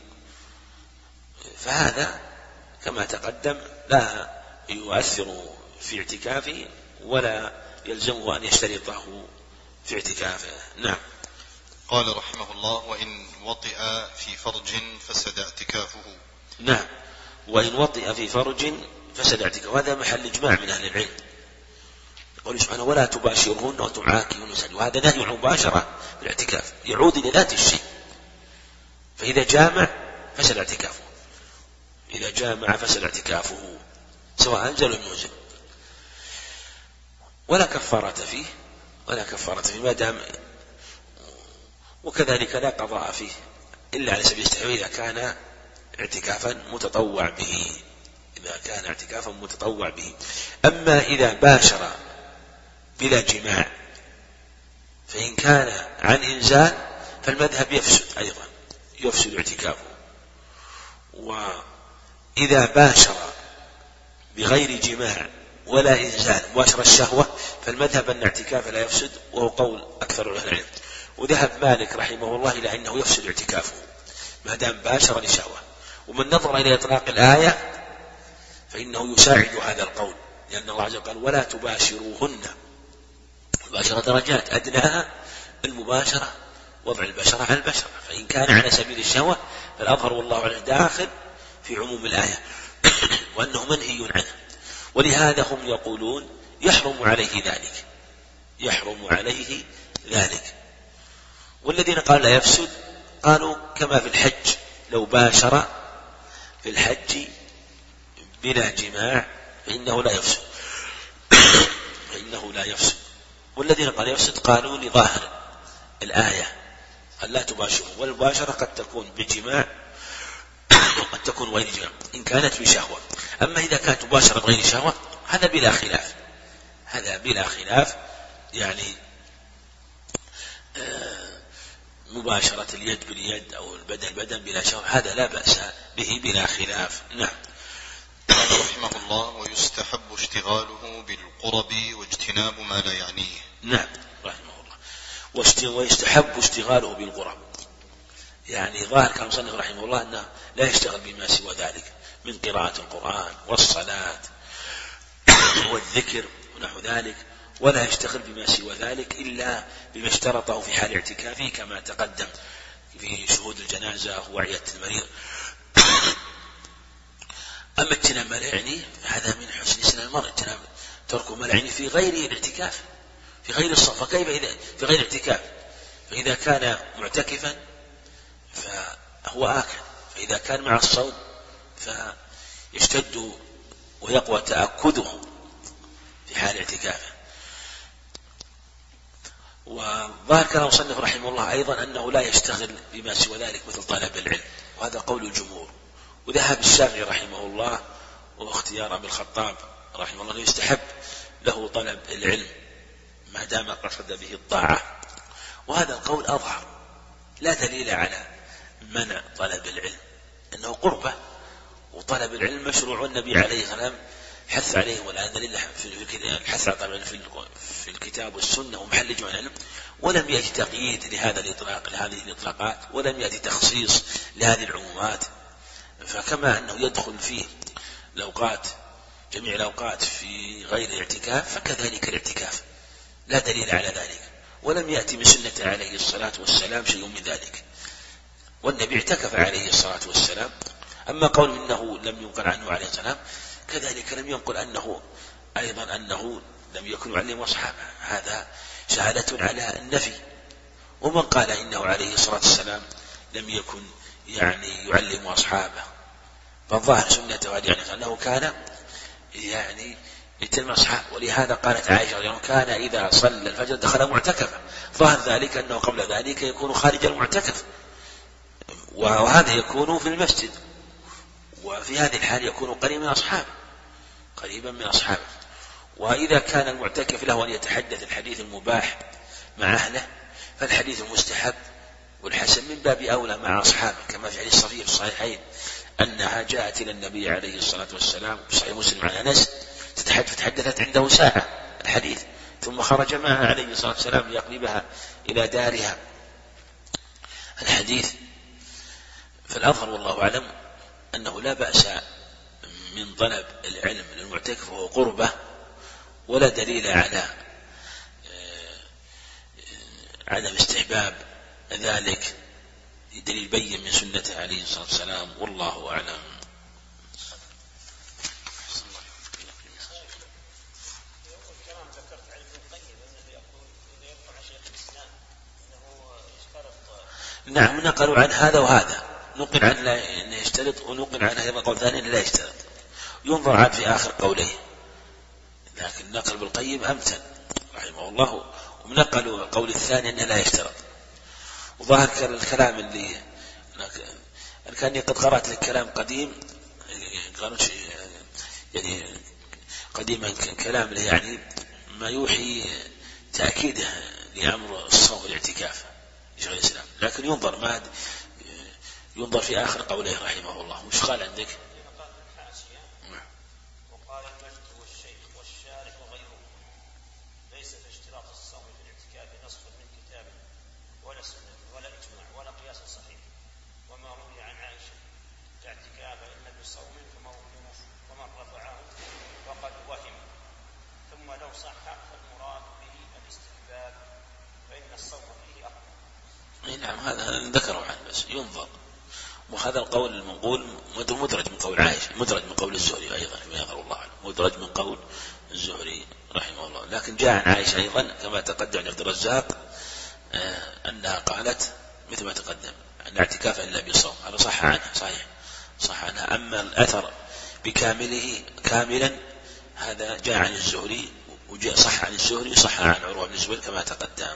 فهذا كما تقدم لا يؤثر في اعتكافه ولا يلزمه أن يشترطه في اعتكافه. نعم. قال رحمه الله وإن وطئ في فرج فسد اعتكافه. نعم، وإن وطئ في فرج فسد اعتكافه، هذا محل إجماع من أهل العلم، يقول سبحانه ولا تباشرهن وأنتم عاكفون مساجد، وهذا نهي عن مباشرة بالاعتكاف يعود إلى ذات الشيء، فإذا جامع فسد اعتكافه، إذا جامع فسد اعتكافه سواء أنزل أم ينزل، ولا كفارة فيه ما دام، وكذلك لا قضاء فيه إلا على سبيل الاستحباب إذا كان اعتكافا متطوع به، أما إذا باشر بلا جماع فإن كان عن إنزال فالمذهب يفسد اعتكافه، وإذا باشر بغير جماع ولا إنزال مباشر الشهوة فالمذهب أن اعتكاف لا يفسد، وهو قول أكثر أهل العلم، وذهب مالك رحمه الله إلى أنه يفسد اعتكافه ما دام باشر لشهوة، ومن نظر إلى إطلاق الآية فإنه يساعد هذا القول، لأن الله عز وجل قال ولا تباشروهن، المباشرة درجات، أدناها المباشرة وضع البشرة على البشرة، فإن كان على سبيل الشهوة فالأظهر والله أعلم داخل في عموم الآية وأنه منهي عنه، ولهذا هم يقولون يحرم عليه ذلك، يحرم عليه ذلك. والذين قال لا يفسد قالوا كما في الحج، لو باشر في الحج بلا جماع فإنه لا يفسد، فإنه لا يفسد. والذين قال يفسد قالوا لظاهر الآية قال لا تباشروا، والمباشرة قد تكون بجماع وقد تكون غير جماع إن كانت بشهوة. أما إذا كانت مباشرة بغير شهوة هذا بلا خلاف، هذا بلا خلاف، يعني مباشرة اليد باليد أو البدن البدن بلا شهوة هذا لا بأس به بلا خلاف. نعم. قال رحمه الله ويستحب اشتغاله بالقرب واجتناب ما لا يعنيه. نعم رحمه الله. ويستحب اشتغاله بالقرب، يعني ظاهر كان المصنف رحمه الله أنه لا يشتغل بما سوى ذلك من قراءة القرآن والصلاة والذكر ونحو ذلك، ولا يشتغل بما سوى ذلك إلا بما اشترطه في حال اعتكافه كما تقدم في شهود الجنازة وعية المريض. أما اجتناب ما لا يعنيه هذا من حسن إسلام المرء، اجتناب ترك ما لا يعنيه في غير الاعتكاف، في غير الصوم، فكيف إذا في غير الاعتكاف؟ فإذا كان معتكفا فهو آكل، فإذا كان مع الصوم فيشتد ويقوى تأكده في حال اعتكافه. وظاهر كلام المصنف رحمه الله أيضا أنه لا يشتغل بما سوى ذلك مثل طلب العلم، وهذا قول الجمهور. وذهب الشافعي رحمه الله واختيار أبي الخطاب رحمه الله يستحب له طلب العلم ما دام قصد به الطاعة، وهذا القول أظهر، لا دليل على منع طلب العلم، أنه قربة، وطلب العلم مشروع، النبي عليه السلام حث عليه، ولا دليل الحث على طلب العلم في الكتاب والسنة ومحل جمع العلم، ولم يأتي تقييد لهذا الإطلاق لهذه الإطلاقات، ولم يأتي تخصيص لهذه العمومات. فكما أنه يدخل فيه الأوقات جميع الأوقات في غير الاعتكاف فكذلك الاعتكاف لا دليل على ذلك، ولم يأتي من سنة عليه الصلاة والسلام شيء من ذلك، والنبي اعتكف عليه الصلاة والسلام. أما قول إنه لم ينقل عنه عليه السلام كذلك لم ينقل أنه أيضا أنه لم يكن يعلم أصحابه، هذا شهادة على النفي. ومن قال إنه عليه الصلاة والسلام لم يكن يعني يعلم أصحابه فالظاهر سنته يعني أنه كان يعني يتلم أصحابه، ولهذا قالت عائشة يعني كان إذا صلى الفجر دخل معتكفا، ظاهر ذلك أنه قبل ذلك يكون خارج المعتكف، وهذا يكون في المسجد، وفي هذه الحال يكون قريبا من أصحابه. وإذا كان المعتكف له أن يتحدث الحديث المباح مع أهله فالحديث المستحب والحسن من باب أولى مع أصحابه، كما في حديث صفية في الصحيحين أنها جاءت إلى النبي عليه الصلاة والسلام في صحيح مسلم عن أنس فتحدثت عنده ساعة الحديث، ثم خرج معها عليه الصلاة والسلام ليقلبها إلى دارها الحديث. فالأظهر والله أعلم أنه لا بأس من طلب العلم للمعتكف وهو قربة، ولا دليل على عدم استحباب ذلك، دليل بين من سنته عليه الصلاة والسلام، والله أعلم. نعم نقلوا عن هذا وهذا، نقل عن أنه يشترط، ونقل عن هذا قول ثاني لا يشترط، ينظر عاد في آخر قوله، لكن نقل بالقيم أمثل رحمه الله، ونقلوا القول الثاني أنه لا يشترط. وظاهر الكلام اللي كأني قد قرأت الكلام قديم يعني قديما كلام يعني ما يوحي تأكيده لأمر الصوم والاعتكاف شيخ الإسلام، لكن ينظر في آخر قوله رحمه الله. وش قال عندك؟ وقال المجد والشيخ والشارح وغيره ليس في اشتراط الصوم في الاعتكاف نص من كتاب ولا سنة ولا إجماع ولا قياس صحيح، وما روي عن عائشة الاعتكاف إلا بصوم فمن رفعه فقد وهم يجوز ينظر. وهذا القول المنقول مدرج من قول عائشة، مدرج من قول الزهري أيضا فيما يظهر الله أعلم، مدرج من قول الزهري رحمه الله. لكن جاء عن عائشة أيضا كما تقدم عن عبد الرزاق أنها قالت مثل ما تقدم أن الاعتكاف إلا بصوم، هذا صح عنها، صح عنها. أما الأثر بكامله كاملا هذا جاء عن الزهري، وجاء صح عن الزهري صح عن عروة بن الزبير كما تقدم.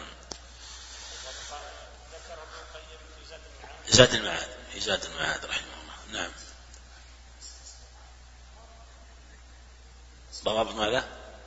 زاد المعاد رحمه الله. نعم. ضوابط ماذا؟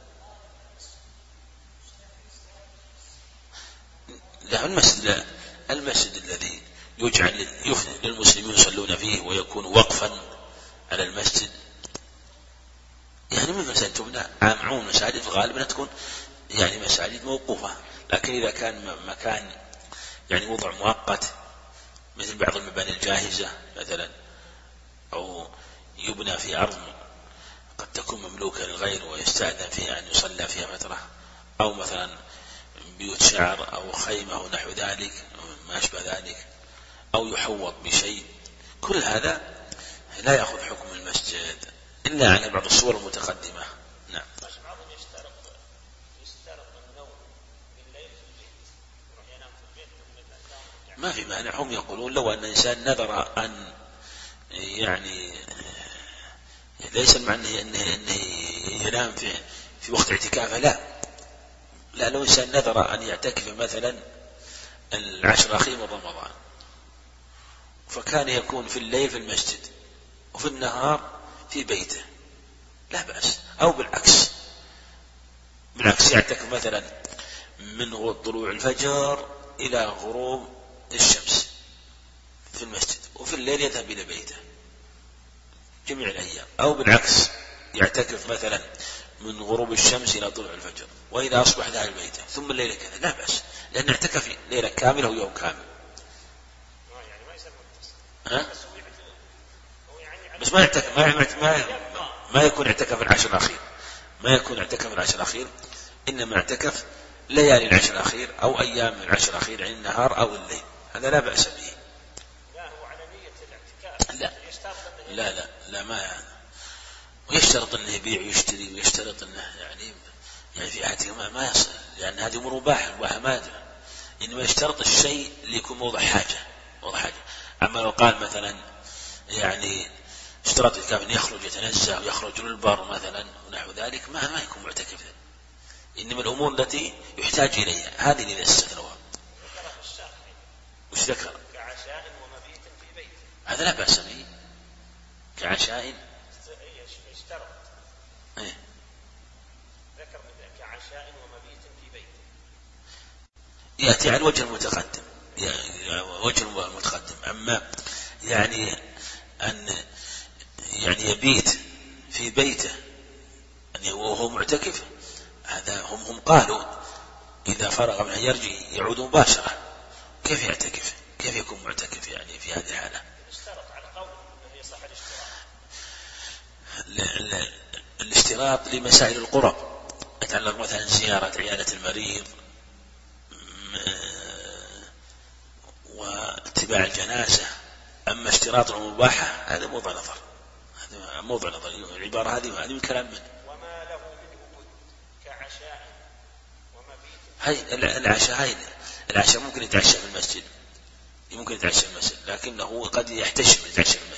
لا، المسجد الذي يجعل للمسلمين يصلون فيه ويكون وقفا على المسجد، يعني من مساجد تبنى عموم مساجد في غالبا تكون يعني مساجد موقوفة، لكن إذا كان مكان يعني وضع مؤقت مثل بعض المباني الجاهزة مثلا، أو يبنى في أرض قد تكون مملوكة للغير ويستأذن فيها أن يصلى فيها فترة، أو مثلا بيوت شعر أو خيمة أو نحو ذلك ما أشبه ذلك، أو يحوط بشيء، كل هذا لا يأخذ حكم المسجد إلا على بعض الصور المتقدمة. نعم. بعضهم يشترط النوم بالليل في البيت، يروح ينام في البيت. ما في مانع، هم يقولون لو أن الإنسان نذر أن يعني ليس المعنى أنه ينام في وقت اعتكافه، لا، لو إنسان نذر أن يعتكف مثلا 10 الأخير من رمضان، فكان يكون في الليل في المسجد وفي النهار في بيته لا بأس، أو بالعكس يعتكف مثلا من طلوع الفجر إلى غروب الشمس في المسجد، وفي الليل يذهب إلى بيته جميع الأيام، أو بالعكس يعتكف مثلا من غروب الشمس إلى طلوع الفجر، وإذا أصبح ذهب بيته ثم الليلة كذا، لا بأس، لأن اعتكف ليلة كاملة ويوم كامل. بس ما يعتكف ما يكون اعتكف العشر الأخير، إنما اعتكف ليالي العشر الأخير أو أيام العشر الأخير، يعني النهار أو الليل، هذا لا بأس به. لا، هو على نية الاعتكاف. لا ما ويشترط أنه يبيع ويشتري، ويشترط أنه يعني في أحدهما ما يصل، لأن هذه أمور مباحة ما أدري، إنما يشترط الشيء اللي يكون موضع حاجة. أما لو قال مثلا يعني اشترط الاعتكاف أن يخرج يتنزه ويخرج للبر مثلا ونحو ذلك، ما يكون معتكف، إنما الأمور التي يحتاج إليها هذه اللي استثنوها. وش ذكر؟ كعشاء ومبيت في بيت، هذا لا بأس به. كعشاء اشترط ذكر كعشاء ومبيت في بيت، يأتي على الوجه المتقدم، أما يعني أن يعني يبيت في بيته وهو معتكف، هذا هم قالوا إذا فرغ من يرجع يعود مباشرة، كيف يعتكف؟ كيف يكون معتكف يعني في هذه الحالة؟ اشترط على قول أنه يصح الاشتراط لمسائل القرب يتعلق مثلا زيارة عيادة المريض واتباع الجنازة. أما اشتراط المباحة هذا موضع نظر، العبارة هذه من كلام منه. وما له من وجود كعشاء ومبيت، هاي العشاء ممكن يتعشى في المسجد، لكنه قد يحتشم يتعشى في المسجد.